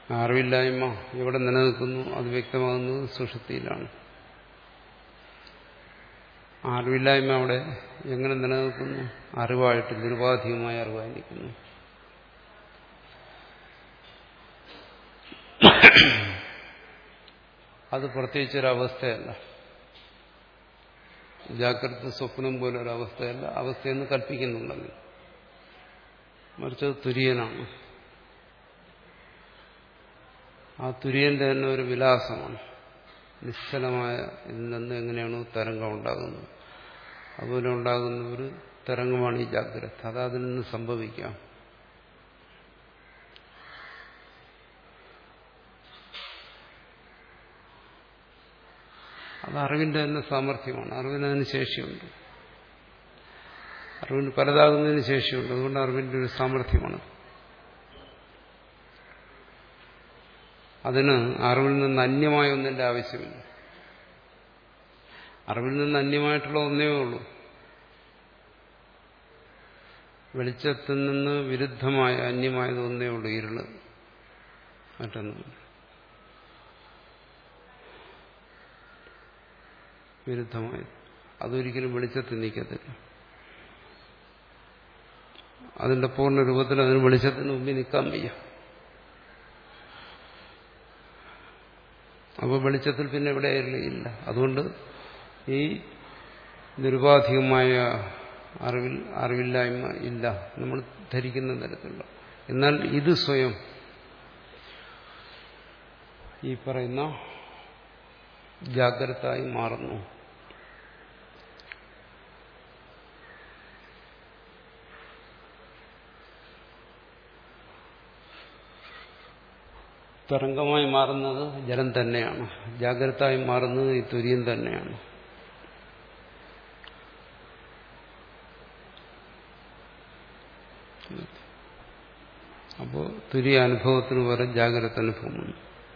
അറിവില്ലായ്മ എവിടെ നിലനിൽക്കുന്നു അത് വ്യക്തമാകുന്നത് സുഷുപ്തിയിലാണ്. അറിവില്ലായ്മ അവിടെ എങ്ങനെ നിലനിൽക്കുന്നു? അറിവായിട്ട് നിരുപാധികമായ അറിവായി നിൽക്കുന്നു. അത് പ്രത്യേകിച്ചൊരവസ്ഥയല്ല, ജാഗ്രത സ്വപ്നം പോലൊരവസ്ഥയല്ല, അവസ്ഥയെന്ന് കൽപ്പിക്കുന്നുണ്ടെങ്കിൽ, മറിച്ച് അത് തുര്യനാണ്. ആ തുര്യന്റെ തന്നെ ഒരു വിലാസമാണ്. നിശ്ചലമായ ഇതിൽ നിന്ന് എങ്ങനെയാണോ തരംഗം ഉണ്ടാകുന്നത് അതുപോലെ ഉണ്ടാകുന്ന ഒരു തരംഗമാണ് ഈ ജാഗ്രത. അത് അതിൽ നിന്ന് സംഭവിക്കാം. അത് അറിവിന്റെ തന്നെ സാമർഥ്യമാണ്. അറിവിന് അതിന് ശേഷിയുണ്ട്. അറിവിന് പലതാകുന്നതിന് ശേഷിയുണ്ട്. അതുകൊണ്ട് അറിവിന്റെ ഒരു സാമർഥ്യമാണ്. അതിന് അറിവിൽ നിന്ന് അന്യമായ ഒന്നിന്റെ ആവശ്യമില്ല. അറിവിൽ നിന്ന് അന്യമായിട്ടുള്ള ഒന്നേ ഉള്ളൂ. വെളിച്ചത്തിൽ നിന്ന് വിരുദ്ധമായ അന്യമായത് ഒന്നേ ഉള്ളൂ, ഇരുള്. മറ്റൊന്നുമില്ല. വിരുദ്ധമായത് അതൊരിക്കലും വെളിച്ചത്തിൽ നിൽക്കത്തില്ല. അതിന്റെ പൂർണ്ണ രൂപത്തിൽ അതിന് വെളിച്ചത്തിന് മുമ്പിൽ നിൽക്കാൻ വയ്യ. അപ്പോൾ വെളിച്ചത്തിൽ പിന്നെ എവിടെ ഇല്ല. അതുകൊണ്ട് ഈ നിരുപാധികമായ അറിവിൽ അറിവില്ലായ്മ ഇല്ല നമ്മൾ ധരിക്കുന്ന തരത്തിലുള്ള. എന്നാൽ ഇത് സ്വയം ഈ പറയുന്ന ജാഗ്രതയായി മാറുന്നു. തരംഗമായി മാറുന്നത് ജലം തന്നെയാണ്. ജാഗ്രതയായി മാറുന്നത് ഈ തുര്യൻ തന്നെയാണ്. അപ്പോൾ തുര്യ അനുഭവത്തിന് പകരം ജാഗ്രത അനുഭവമാണ്.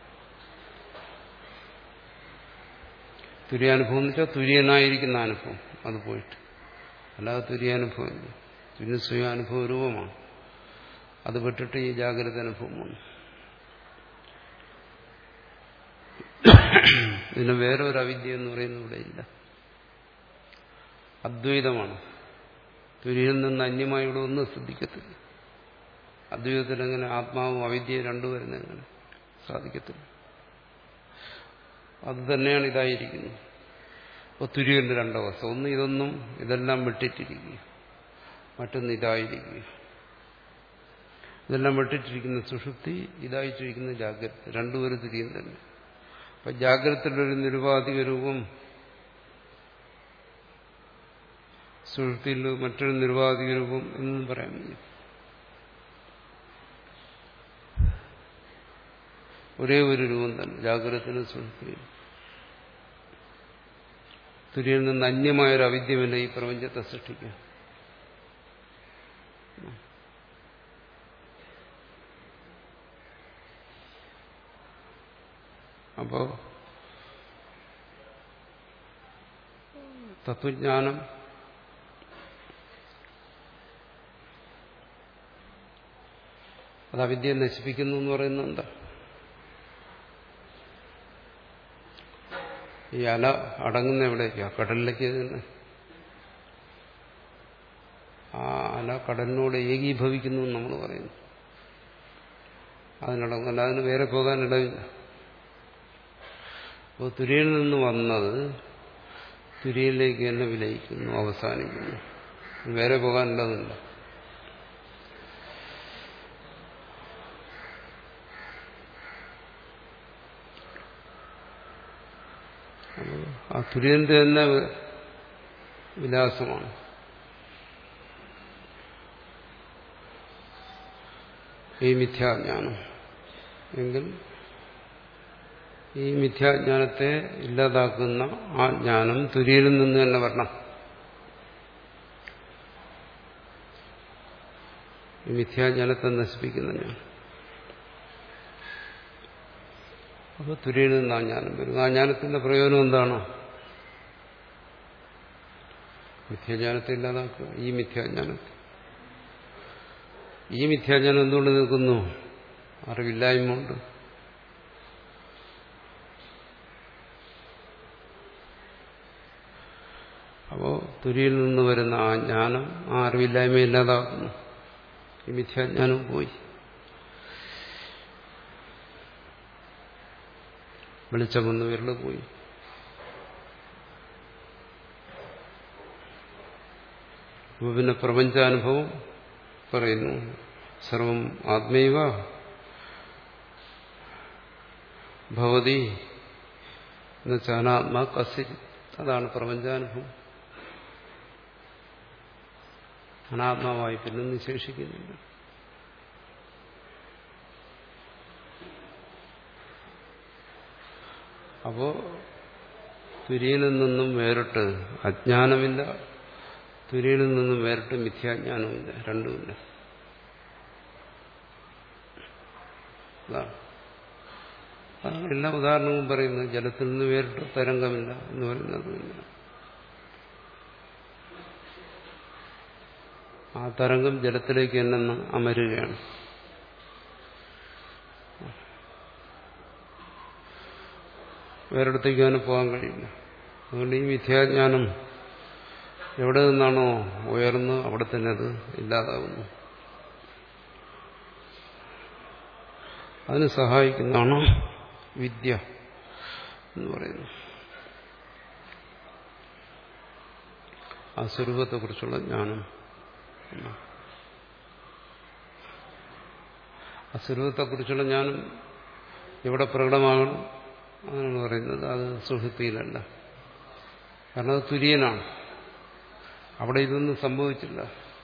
തുര്യാനുഭവം എന്ന് വെച്ചാൽ തുര്യനായിരിക്കുന്ന അനുഭവം. അത് പോയിട്ട് അല്ലാതെ തുര്യാനുഭവം ഇല്ല. തുര്യ സ്വയം അനുഭവ രൂപമാണ്. അത് വിട്ടിട്ട് ഈ ജാഗ്രത അനുഭവമാണ്. ഇതിന് വേറെ ഒരു അവിദ്യ എന്ന് പറയുന്നത് ഇവിടെ ഇല്ല. അദ്വൈതമാണ്. തുര്യയിൽ നിന്ന് അന്യമായി ഇവിടെ ഒന്നും സിദ്ധിക്കത്തില്ല. അദ്വൈതത്തിൽ എങ്ങനെ ആത്മാവും അവിദ്യയും രണ്ടു വരുന്നത് എങ്ങനെ സാധിക്കത്തില്ല. അത് തന്നെയാണ് ഇതായിരിക്കുന്നത്. അപ്പോൾ തുര്യന്റെ രണ്ടവസ്ഥ. ഒന്ന് ഇതൊന്നും ഇതെല്ലാം വിട്ടിട്ടിരിക്കുക, മറ്റൊന്ന് ഇതായിരിക്കുക. ഇതെല്ലാം വിട്ടിട്ടിരിക്കുന്ന സുഷുപ്തി, ഇതായിട്ടിരിക്കുന്ന ജാഗ്രത. രണ്ടുപേരും തുര്യം തന്നെ. അപ്പൊ ജാഗ്രതയിലൊരു നിരുപാധിക രൂപം, സുഷുപ്തിയിൽ മറ്റൊരു നിരുപാധിക രൂപം എന്നും പറയാൻ കഴിയും. ഒരേ ഒരു രൂപം തന്നെ ജാഗ്രതത്തിനും സുഷുപ്തിയിലും. തുര്യയിൽ നിന്ന് അന്യമായൊരു അവിദ്യമല്ല ഈ പ്രപഞ്ചത്തെ സൃഷ്ടിക്കാൻ. അപ്പോ തത്വജ്ഞാനം അത് അവിദ്യയെ നശിപ്പിക്കുന്നു എന്ന് പറയുന്നത് എന്താ? ഈ അല അടങ്ങുന്ന എവിടേക്കാ? കടലിലേക്ക് തന്നെ. ആ അല കടലിനോട് ഏകീഭവിക്കുന്നു എന്ന് നമ്മൾ പറയുന്നു. അതിനടങ്ങും. അല്ല, അതിന് വേറെ പോകാനിടയില്ല. അപ്പോൾ തുര്യയിൽ നിന്ന് വന്നത് തുര്യയിലേക്ക് തന്നെ വിലയിക്കുന്നു, അവസാനിക്കുന്നു. വേറെ പോകാനുള്ളതില്ല. ആ തുര്യന്റെ തന്നെ വിലാസമാണ്. ഈ മിഥ്യാജ്ഞാനം എങ്കിൽ ഈ മിഥ്യാജ്ഞാനത്തെ ഇല്ലാതാക്കുന്ന ആ ജ്ഞാനം തുര്യയിൽ നിന്ന് തന്നെ വരണം. ഈ മിഥ്യാജ്ഞാനത്തെ നശിപ്പിക്കുന്ന ജ്ഞാനം. അപ്പോൾ തുര്യയിൽ നിന്ന് ആ ജ്ഞാനം വരും. ആ ജ്ഞാനത്തിന്റെ പ്രയോജനം എന്താണ്? മിഥ്യാജ്ഞാനത്തെ ഇല്ലാതാക്കുക. ഈ മിഥ്യാജ്ഞാനത്തെ ഈ മിഥ്യാജ്ഞാനം എന്തുകൊണ്ട് നിൽക്കുന്നു? അറിവില്ലായ്മ കൊണ്ട്. അപ്പോൾ തുര്യയിൽ നിന്ന് വരുന്ന ആ ജ്ഞാനം ആ അറിവില്ലായ്മ ഇല്ലാതാക്കുന്നു. ഈ മിഥ്യാജ്ഞാനം പോയി. വെളിച്ചം വന്ന് വിരല് പോയി. അപ്പൊ പിന്നെ പ്രപഞ്ചാനുഭവം പറയുന്നു. സർവം ആത്മൈവ ഭവതി എന്നുവെച്ചാൽ അനാത്മാ കസിരി. അതാണ് പ്രപഞ്ചാനുഭവം. അനാത്മാവായി പിന്നെ ശേഷിക്കുന്നില്ല. അപ്പോ തുര്യനിൽ നിന്നും വേറിട്ട് അജ്ഞാനമില്ല, തുര്യനിൽ നിന്നും വേറിട്ട് മിഥ്യാജ്ഞാനമില്ല, രണ്ടുമില്ല. അതാണ് എല്ലാ ഉദാഹരണവും പറയുന്നത്. ജലത്തിൽ നിന്ന് വേറിട്ട് തരംഗമില്ല എന്ന് പറയുന്നത്. ആ തരംഗം ജലത്തിലേക്ക് തന്നെ അമരുകയാണ്. വേറെടുത്തേക്ക് അതിന് പോകാൻ കഴിയില്ല. അതുകൊണ്ട് ഈ മിഥ്യാജ്ഞാനം എവിടെ നിന്നാണോ ഉയർന്ന് അവിടെ തന്നെ അത് ഇല്ലാതാകുന്നു. അതിന് സഹായിക്കുന്നതാണ് വിദ്യ എന്ന് പറയുന്നത്. ആ സ്വരൂപത്തെക്കുറിച്ചുള്ള ജ്ഞാനം. ആ സ്വരൂപത്തെക്കുറിച്ചുള്ള ജ്ഞാനം എവിടെ പ്രകടമാകണം എന്നാണ് പറയുന്നത്. അത് സുഷുപ്തിയിലല്ല. കാരണം അത് തുര്യനാണ്. അവിടെ ഇതൊന്നും സംഭവിച്ചില്ല.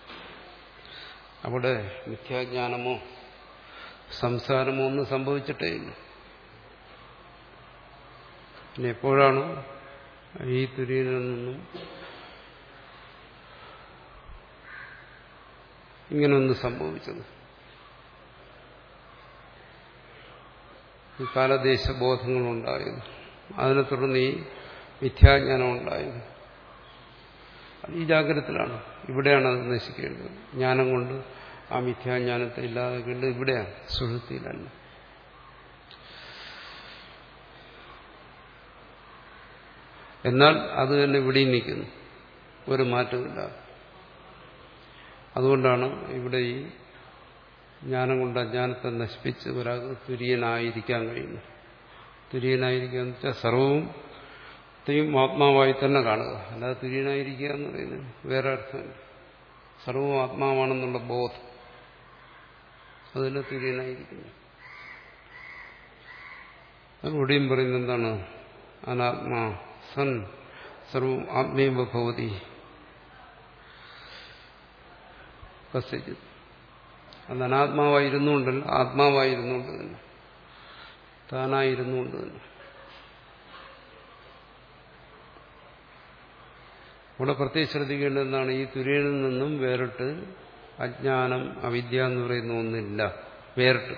അവിടെ മിഥ്യാജ്ഞാനമോ സംസാരമോ ഒന്നും സംഭവിച്ചിട്ടേ ഇല്ല. പിന്നെ എപ്പോഴാണ് ഈ തുര്യനിൽ നിന്നും ഇങ്ങനൊന്ന് സംഭവിച്ചത്? ഈ കാലദേശബോധങ്ങളുണ്ടായത്, അതിനെ തുടർന്ന് ഈ മിഥ്യാജ്ഞാനം ഉണ്ടായത്. ഈ ജാഗ്രതത്തിലാണ്. ഇവിടെയാണ് അത് നശിക്കേണ്ടത്. ജ്ഞാനം കൊണ്ട് ആ മിഥ്യാജ്ഞാനത്തെ ഇല്ലാതാക്കേണ്ടത് ഇവിടെയാണ്, സുഷുപ്തിയിലല്ല. എന്നാൽ അത് തന്നെ ഇവിടെയും നിൽക്കുന്നു, ഒരു മാറ്റമില്ല. അതുകൊണ്ടാണ് ഇവിടെ ഈ ജ്ഞാനം കൊണ്ട് അജ്ഞാനത്തെ നശിപ്പിച്ച് ഒരാൾക്ക് തുര്യനായിരിക്കാൻ കഴിയുന്നു. തുര്യനായിരിക്കുക എന്ന് വെച്ചാൽ സർവവും ആത്മാവായി തന്നെ കാണുക. അല്ലാതെ തുര്യനായിരിക്കുക എന്ന് പറയുന്നത് വേറെ അർത്ഥമില്ല. സർവവും ആത്മാവാണെന്നുള്ള ബോധം, അതിനെ തുര്യനായിരിക്കുന്നു. ഇവിടെയും പറയുന്നത് എന്താണ്? അനാത്മാ സൻ സർവം ആത്മീയ ഭവതി കസ്യജിത്. അത് അനാത്മാവായിരുന്നുകൊണ്ടല്ല, ആത്മാവായിരുന്നുകൊണ്ട് തന്നെ, താനായിരുന്നുകൊണ്ട് തന്നെ. ഇവിടെ പ്രത്യേകം ശ്രദ്ധിക്കേണ്ടത് എന്താണ്? ഈ തുര്യനിൽ നിന്നും വേറിട്ട് അജ്ഞാനം അവിദ്യ എന്ന് പറയുന്ന ഒന്നില്ല. വേറിട്ട്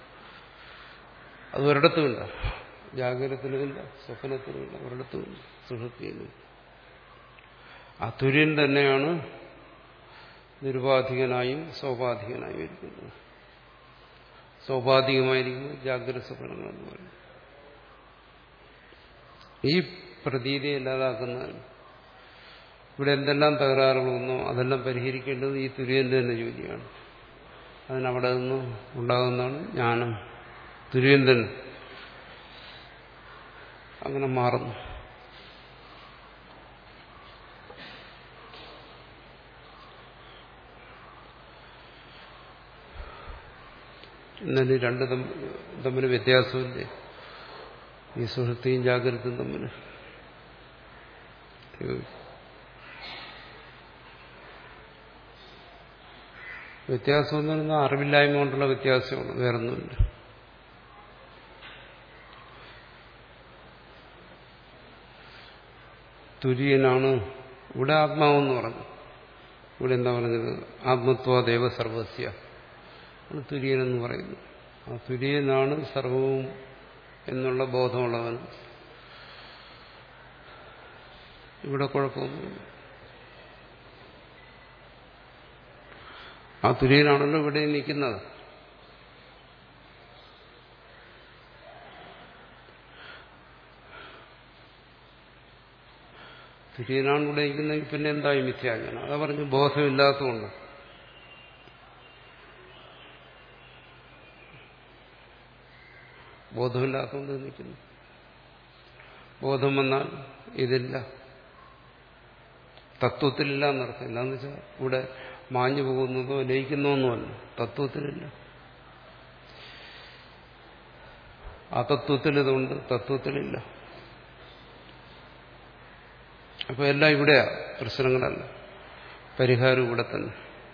അത് ഒരിടത്തുമില്ല. ജാഗ്രതത്തിലുമില്ല, സ്വപ്നത്തിലുമില്ല, ഒരിടത്തുമില്ല, സുഷുപ്തിയിലും. ആ തുര്യൻ തന്നെയാണ് നിരുപാധികനായും സോപാധികനായും ഇരിക്കുന്നത്. സോപാധികമായിരിക്കുന്നത് ജാഗ്രത സ്വപ്നങ്ങളെന്ന് പറയും. ഈ പ്രതീതിയെ ഇല്ലാതാക്കുന്നതിന് ഇവിടെ എന്തെല്ലാം തകരാറുകളൊന്നോ അതെല്ലാം പരിഹരിക്കേണ്ടത് ഈ തുര്യന്റെ തന്നെ ജോലിയാണ്. അതിനവിടെ നിന്ന് ഉണ്ടാകുന്നതാണ് ജ്ഞാനം. തുര്യൻ തന്നെ അങ്ങനെ മാറുന്നു. എന്നാലും രണ്ട് തമ്മിൽ വ്യത്യാസമില്ലേ? ഈ സുഷുപ്തിയും ജാഗ്രതയും തമ്മിൽ വ്യത്യാസം എന്ന് പറയുന്നത് അറിവില്ലായ്മ കൊണ്ടുള്ള വ്യത്യാസമാണ്, വേറൊന്നുമില്ല. തുര്യനാണ് ഇവിടെ ആത്മാവെന്ന് പറഞ്ഞു. ഇവിടെ എന്താ പറഞ്ഞത്? ആത്മത്വാദേവ സർവസ്യ ആണ് തുര്യനെന്ന് പറയുന്നു. ആ തുര്യനാണ് സർവവും എന്നുള്ള ബോധമുള്ളവൻ. ഇവിടെ കുഴപ്പമൊന്നുമില്ല. ആ തുര്യനാണല്ലോ ഇവിടെ നിൽക്കുന്നത്. തുര്യനാണ് ഇവിടെ ഇരിക്കുന്നതെങ്കിൽ പിന്നെ എന്തായി മിഥ്യാജ്ഞാനം? അതാ പറഞ്ഞു ബോധമില്ലാത്തതുകൊണ്ട്. ബോധമില്ലാത്തതുകൊണ്ട് നിൽക്കുന്നു. ബോധം വന്നാൽ ഇതില്ല, തത്വത്തിലില്ല എന്നർത്ഥം. എന്താന്ന് വെച്ചാൽ ഇവിടെ മാഞ്ഞു പോകുന്നതോ ലയിക്കുന്നതൊന്നുമല്ല, തത്വത്തിലില്ല. ആ തത്വത്തിലിതുണ്ട്, തത്വത്തിലില്ല. അപ്പൊ എല്ലാം ഇവിടെയാ, പ്രശ്നങ്ങളല്ല. പരിഹാരം ഇവിടെ തന്നെ.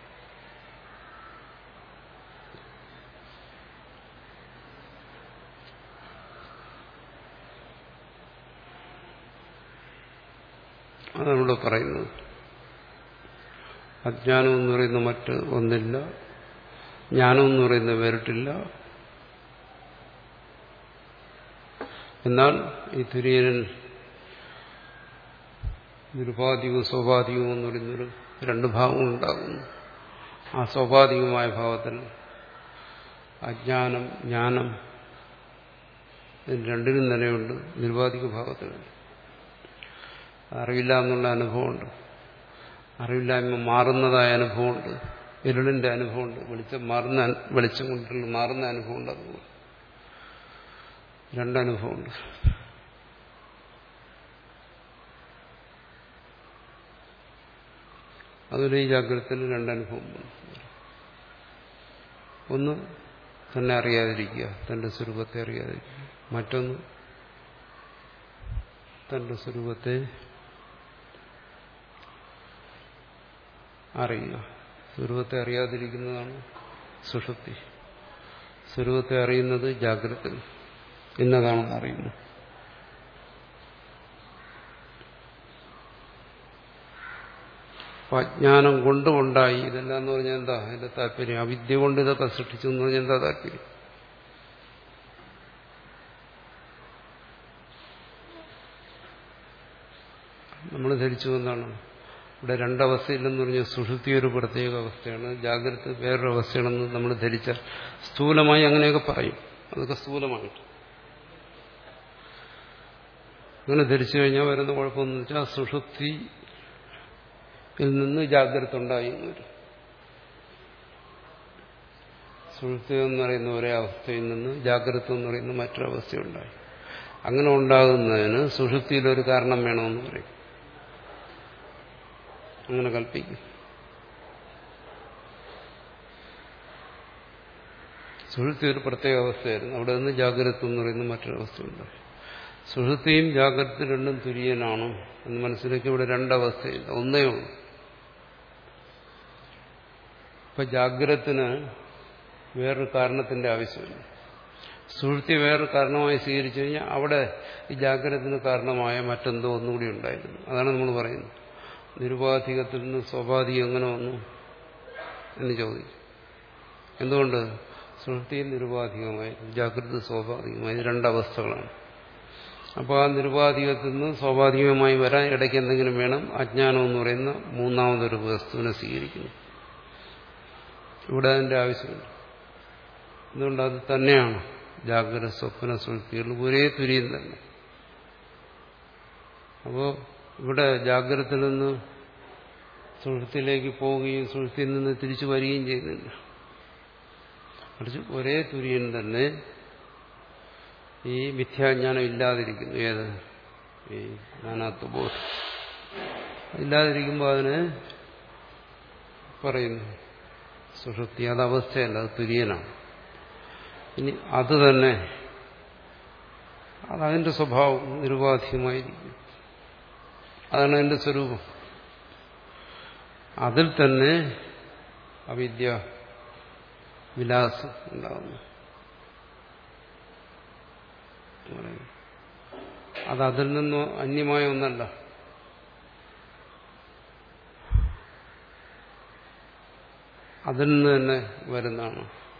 അതാണ് ഇവിടെ പറയുന്നത്. അജ്ഞാനം എന്ന് പറയുന്ന മറ്റ് ഒന്നില്ല, ജ്ഞാനം എന്ന് പറയുന്ന വേറിട്ടില്ല. എന്നാൽ ഈ തുര്യൻ നിരുപാധികവും സ്വാഭാവികവും എന്ന് പറയുന്നൊരു രണ്ട് ഭാവവും ഉണ്ടാകുന്നു. ആ സ്വാഭാവികമായ ഭാവത്തിൽ അജ്ഞാനം ജ്ഞാനം രണ്ടിനും നിലയുണ്ട്. നിരുപാധിക ഭാവത്തിലുണ്ട്. അറിവില്ല എന്നുള്ള അനുഭവമുണ്ട്, അറിവില്ലായ്മ മാറുന്നതായ അനുഭവമുണ്ട്, ഇരുളിന്റെ അനുഭവമുണ്ട്, വെളിച്ചം മാറുന്ന വെളിച്ചം കൊണ്ടുള്ള മാറുന്ന അനുഭവമുണ്ട്. അതുപോലെ രണ്ടനുഭവമുണ്ട്. അതുപോലെ ഈ ജാഗ്രതത്തിൽ രണ്ടനുഭവം. ഒന്ന് തന്നെ അറിയാതിരിക്കുക, തന്റെ സ്വരൂപത്തെ അറിയാതിരിക്കുക. മറ്റൊന്ന് തന്റെ സ്വരൂപത്തെ അറിയുക. സ്വരൂപത്തെ അറിയാതിരിക്കുന്നതാണ് സുഷുപ്തി. സ്വരൂപത്തെ അറിയുന്നത് ജാഗ്രത. ഇന്നതാണെന്ന് അറിയുന്നു. അജ്ഞാനം കൊണ്ടുകൊണ്ടായി ഇതെല്ലാം എന്ന് പറഞ്ഞാൽ എന്താ അതിന്റെ താല്പര്യം? അവിദ്യ കൊണ്ട് ഇതൊക്കെ സൃഷ്ടിച്ചു എന്ന് പറഞ്ഞാൽ എന്താ താല്പര്യം? നമ്മൾ ധരിച്ചു എന്താണ് ഇവിടെ രണ്ടവസ്ഥയില്ലെന്ന് പറഞ്ഞാൽ സുഷുപ്തി ഒരു പ്രത്യേക അവസ്ഥയാണ്, ജാഗ്രത വേറൊരു അവസ്ഥയാണെന്ന് നമ്മൾ ധരിച്ച സ്ഥൂലമായി അങ്ങനെയൊക്കെ പറയും. അതൊക്കെ സ്ഥൂലമായിട്ട് അങ്ങനെ ധരിച്ചു കഴിഞ്ഞാൽ വരുന്ന കുഴപ്പമെന്ന് വെച്ചാൽ സുഷുപ്തിയിൽ നിന്ന് ജാഗ്രത ഉണ്ടായി എന്ന് വരും. സുഷുപ്തി എന്ന് പറയുന്ന ഒരേ അവസ്ഥയിൽ നിന്ന് ജാഗ്രത എന്ന് പറയുന്ന മറ്റൊരവസ്ഥയുണ്ടായി. അങ്ങനെ ഉണ്ടാകുന്നതിന് സുഷുപ്തിയിലൊരു കാരണം വേണമെന്ന് പറയും. അങ്ങനെ കൽപ്പിക്കും. സുഷുപ്തി ഒരു പ്രത്യേക അവസ്ഥയായിരുന്നു, അവിടെ നിന്ന് ജാഗ്രത എന്ന് പറയുന്ന മറ്റൊരവസ്ഥയുണ്ടായി. സുഷുപ്തിയും ജാഗ്രത രണ്ടും തുര്യനാണ് എന്ന് മനസ്സിലാക്കി ഇവിടെ രണ്ടവസ്ഥയില്ല, ഒന്നേ ഉള്ളൂ. ഇപ്പൊ ജാഗ്രതത്തിന് വേറൊരു കാരണത്തിന്റെ ആവശ്യമില്ല. സുഷുപ്തി വേറൊരു കാരണമായി സ്വീകരിച്ചു കഴിഞ്ഞാൽ അവിടെ ഈ ജാഗ്രതത്തിന് കാരണമായ മറ്റെന്തോ ഒന്നുകൂടി ഉണ്ടായിരുന്നു. അതാണ് നമ്മൾ പറയുന്നത്. നിരുപാധികത്തിൽ നിന്ന് സ്വാഭാവികം എങ്ങനെ വന്നു എന്ന് ചോദിച്ചു. എന്തുകൊണ്ട്? സുഷുപ്തി നിരുപാധികമായി, ജാഗ്രത സ്വാഭാവികമായി, രണ്ടവസ്ഥകളാണ്. അപ്പോൾ ആ നിരുപാധികത്തിൽ നിന്ന് സ്വാഭാവികമായി വരാൻ ഇടയ്ക്ക് എന്തെങ്കിലും വേണം. അജ്ഞാനം എന്ന് പറയുന്ന മൂന്നാമതൊരു വസ്തുവിനെ സ്വീകരിക്കുന്നു. ഇവിടെ അതിന്റെ ആവശ്യമില്ല. എന്തുകൊണ്ട്? അത് തന്നെയാണ് ജാഗ്രത സ്വപ്ന സുഷുപ്തികൾ ഒരേ തുര്യൻ തന്നെ. അപ്പോൾ ഇവിടെ ജാഗ്രതയിൽ നിന്ന് സുഷുപ്തിയിലേക്ക് പോവുകയും സുഷുപ്തിയിൽ നിന്ന് തിരിച്ചു വരികയും ചെയ്യുന്നില്ല. മറിച്ച് ഒരേ തുര്യൻ തന്നെ ഈ മിഥ്യാജ്ഞാനം ഇല്ലാതിരിക്കുന്നു. ഏത്? ഈ നാനാത്വബോധം ഇല്ലാതിരിക്കുമ്പോൾ അതിനെ പറയുന്നു സുഷുപ്തി. അത് അവസ്ഥയല്ല, അത് തുര്യനാണ്. ഇനി അത് തന്നെ അതതിന്റെ സ്വഭാവം നിരുപാധികമായിരിക്കും. അതാണ് അതിന്റെ സ്വരൂപം. അതിൽ തന്നെ അവിദ്യ വിലാസം ഉണ്ടാകുന്നു. അത് അതിൽ നിന്നോ അന്യമായ ഒന്നല്ല. അതിൽ നിന്ന് തന്നെ വരുന്നതാണ്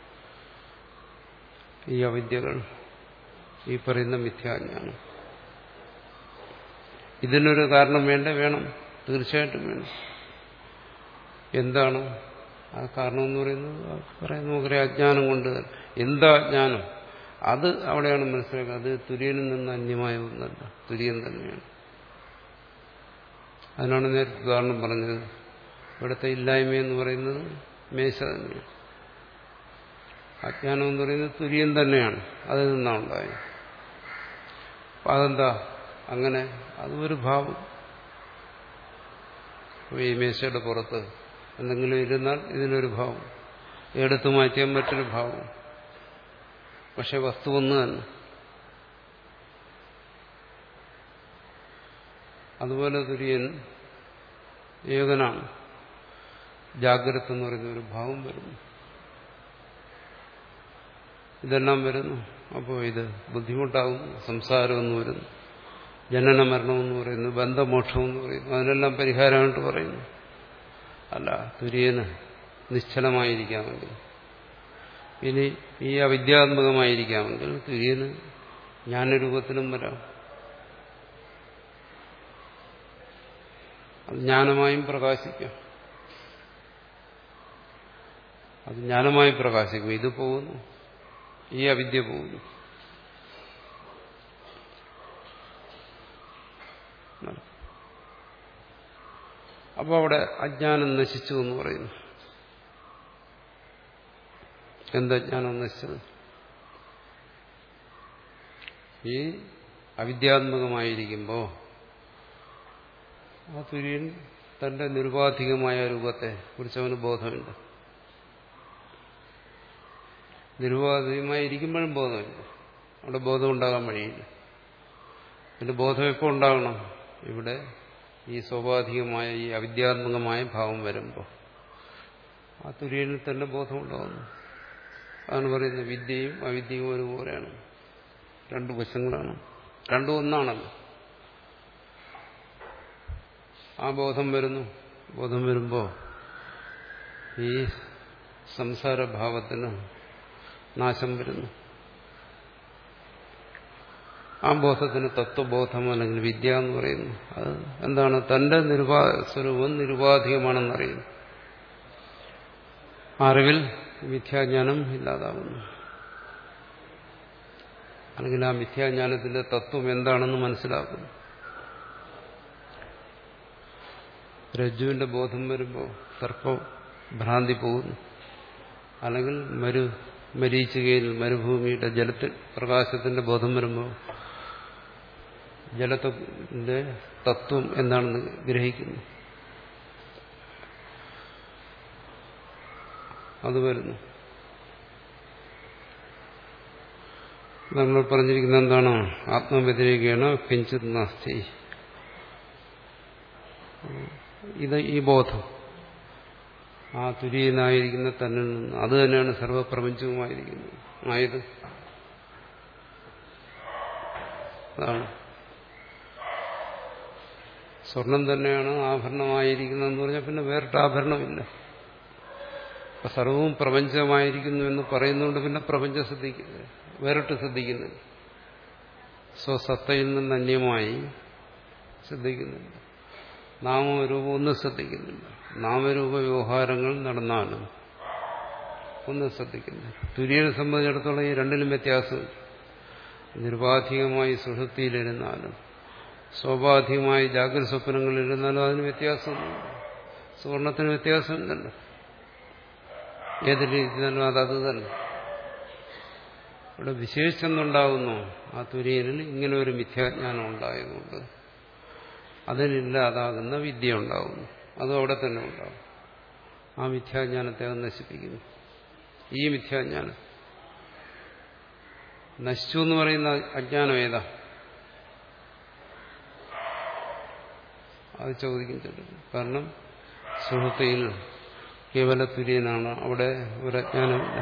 ഈ അവിദ്യകൾ, ഈ പറയുന്ന മിഥ്യാജ്ഞാനം. ഇതിനൊരു കാരണം വേണ്ടേ? വേണം, തീർച്ചയായിട്ടും വേണം. എന്താണ് ആ കാരണം എന്ന് പറയുന്നത്? പറയുന്നത് നമുക്കറിയാം, അജ്ഞാനം കൊണ്ട്. എന്താ അജ്ഞാനം? അത് അവിടെയാണ് മനസ്സിലാക്കുക. അത് തുര്യനിൽ നിന്ന് അന്യമായ ഒന്നല്ല, തുര്യൻ തന്നെയാണ്. അതിനാണ് നേരത്തെ ഉദാഹരണം പറഞ്ഞത്. ഇവിടുത്തെ ഇല്ലായ്മ എന്ന് പറയുന്നത് മേശ തന്നെയാണ്. അജ്ഞാനം എന്ന് പറയുന്നത് തുര്യൻ തന്നെയാണ്. അതിൽ നിന്നാണ് ഉണ്ടായത്. അപ്പം അതെന്താ അങ്ങനെ? അതും ഒരു ഭാവം. ഈ മേശയുടെ പുറത്ത് എന്തെങ്കിലും ഇരുന്നാൽ ഇതിനൊരു ഭാവം, എടുത്തു മാറ്റിയാൽ മറ്റൊരു ഭാവം. പക്ഷെ വസ്തു ഒന്ന് തന്നെ. അതുപോലെ തുര്യൻ ഏകനാണ്. ജാഗ്രത എന്ന് പറയുന്ന ഒരു ഭാവം വരുന്നു. ഇതെല്ലാം വരുന്നു. അപ്പോൾ ഇത് ബുദ്ധിമുട്ടാകുന്നു. സംസാരമെന്ന് വരുന്നു, ജനന മരണമെന്ന് പറയുന്നു, ബന്ധമോക്ഷമെന്ന് പറയുന്നു. അതിനെല്ലാം പരിഹാരമായിട്ട് പറയുന്നു. അല്ല, തുര്യന് നിശ്ചലമായിരിക്കാമെങ്കിൽ, ഇനി ഈ അവിദ്യാത്മകമായിരിക്കാമെങ്കിൽ തുര്യന് ജ്ഞാനരൂപത്തിലും വരാം. അത് ജ്ഞാനമായും പ്രകാശിക്കാം. അത് ജ്ഞാനമായി പ്രകാശിക്കും. ഇത് പോകുന്നു, ഈ അവിദ്യ പോകുന്നു. അപ്പോൾ അവിടെ അജ്ഞാനം നശിച്ചു എന്ന് പറയുന്നു. എന്താ ജ്ഞാനം നശിച്ചത്? ഈ അവിദ്യാത്മകമായിരിക്കുമ്പോൾ ആ തുര്യൻ തന്റെ നിരുപാധികമായ രൂപത്തെ കുറിച്ച് അവന് ബോധമുണ്ട്. നിരുപാധികമായിരിക്കുമ്പോഴും ബോധമില്ല. അവിടെ ബോധം ഉണ്ടാകാൻ വഴിയില്ല. പിന്നെ ബോധം എപ്പോൾ ഉണ്ടാകണം? ഇവിടെ ഈ സ്വാഭാവികമായ ഈ അവിദ്യാത്മകമായ ഭാവം വരുമ്പോൾ ആ തുര്യനിൽ തന്നെ ബോധമുണ്ടാകുന്നു. അതാണ് പറയുന്നത്, വിദ്യയും അവിദ്യയും ഒരുപോലെയാണ്. രണ്ടു വശങ്ങളാണ്, രണ്ടും ഒന്നാണല്ലോ. ആ ബോധം വരുന്നു. ബോധം വരുമ്പോൾ ഈ സംസാരഭാവത്തിന് നാശം വരുന്നു. ആ ബോധത്തിന് തത്വബോധം അല്ലെങ്കിൽ വിദ്യ എന്ന് പറയുന്നു. അത് എന്താണ്? തന്റെ നിരുപാ സ്വരൂപം നിരുപാധികമാണെന്നറിയുന്നു. അറിവിൽ മിഥ്യാജ്ഞാനം ഇല്ലാതാകുന്നു. അല്ലെങ്കിൽ ആ മിഥ്യാജ്ഞാനത്തിന്റെ തത്വം എന്താണെന്ന് മനസ്സിലാക്കുന്നു. രജ്ജുവിന്റെ ബോധം വരുമ്പോൾ സർപ്പം ഭ്രാന്തി പോകുന്നു. അല്ലെങ്കിൽ മരു മരീചികയിൽ മരുഭൂമിയുടെ ജലത്തിൽ പ്രകാശത്തിന്റെ ബോധം വരുമ്പോൾ ജലത്തിന്റെ തത്വം എന്താണെന്ന് ഗ്രഹിക്കുന്നു. അത് വരുന്നു. നമ്മൾ പറഞ്ഞിരിക്കുന്നത് എന്താണ്? ആത്മവ്യതിരേകേണ കിഞ്ചിത് നാസ്തി. ഇത് ഈ ബോധം ആ തുര്യനായിരിക്കുന്ന തന്നിൽ നിന്ന്, അത് തന്നെയാണ് സർവപ്രപഞ്ചവുമായിരിക്കുന്നത് ആയത്. അതാണ് സ്വർണം തന്നെയാണ് ആഭരണമായിരിക്കുന്നതെന്ന് പറഞ്ഞാൽ പിന്നെ വേറിട്ട് ആഭരണമില്ല. അപ്പൊ സർവവും പ്രപഞ്ചമായിരിക്കുന്നു എന്ന് പറയുന്നതുകൊണ്ട് പിന്നെ പ്രപഞ്ചം ശ്രദ്ധിക്കുന്നത് വേറിട്ട് ശ്രദ്ധിക്കുന്നില്ല. സ്വസത്തയിൽ നിന്ന് അന്യമായി ശ്രദ്ധിക്കുന്നില്ല. നാമരൂപം ഒന്നും ശ്രദ്ധിക്കുന്നില്ല. നാമരൂപ വ്യവഹാരങ്ങൾ നടന്നാലും ഒന്നും ശ്രദ്ധിക്കുന്നില്ല. തുര്യനെ സംബന്ധിച്ചിടത്തോളം ഈ രണ്ടിലും വ്യത്യാസമില്ല. നിരുപാധികമായി സുഷുപ്തിയിലിരുന്നാലും സ്വാഭാവികമായി ജാഗ്രത സ്വപ്നങ്ങളിലിരുന്നാലും അതിന് വ്യത്യാസമൊന്നുമില്ല. സുവർണത്തിന് വ്യത്യാസമില്ലല്ലോ. ഏത് രീതിയിലും അതത് തന്നെ. ഇവിടെ വിശേഷിച്ചെന്നുണ്ടാകുന്നു ആ തുര്യനിൽ ഇങ്ങനെ ഒരു മിഥ്യാജ്ഞാനം ഉണ്ടായതുകൊണ്ട് അതിനില്ലാതാകുന്ന വിദ്യ ഉണ്ടാകുന്നു. അതും അവിടെ തന്നെ ഉണ്ടാകും. ആ മിഥ്യാജ്ഞാനത്തെ അത് നശിപ്പിക്കുന്നു. ഈ മിഥ്യാജ്ഞാനം നശിച്ചു എന്ന് പറയുന്ന അജ്ഞാനം ഏതാ? അത് ചോദിക്കുന്നില്ല. കാരണം സുഹൃത്തിയിൽ കേവല തുര്യനാണ്, അവിടെ ഒരു അജ്ഞാനമില്ല.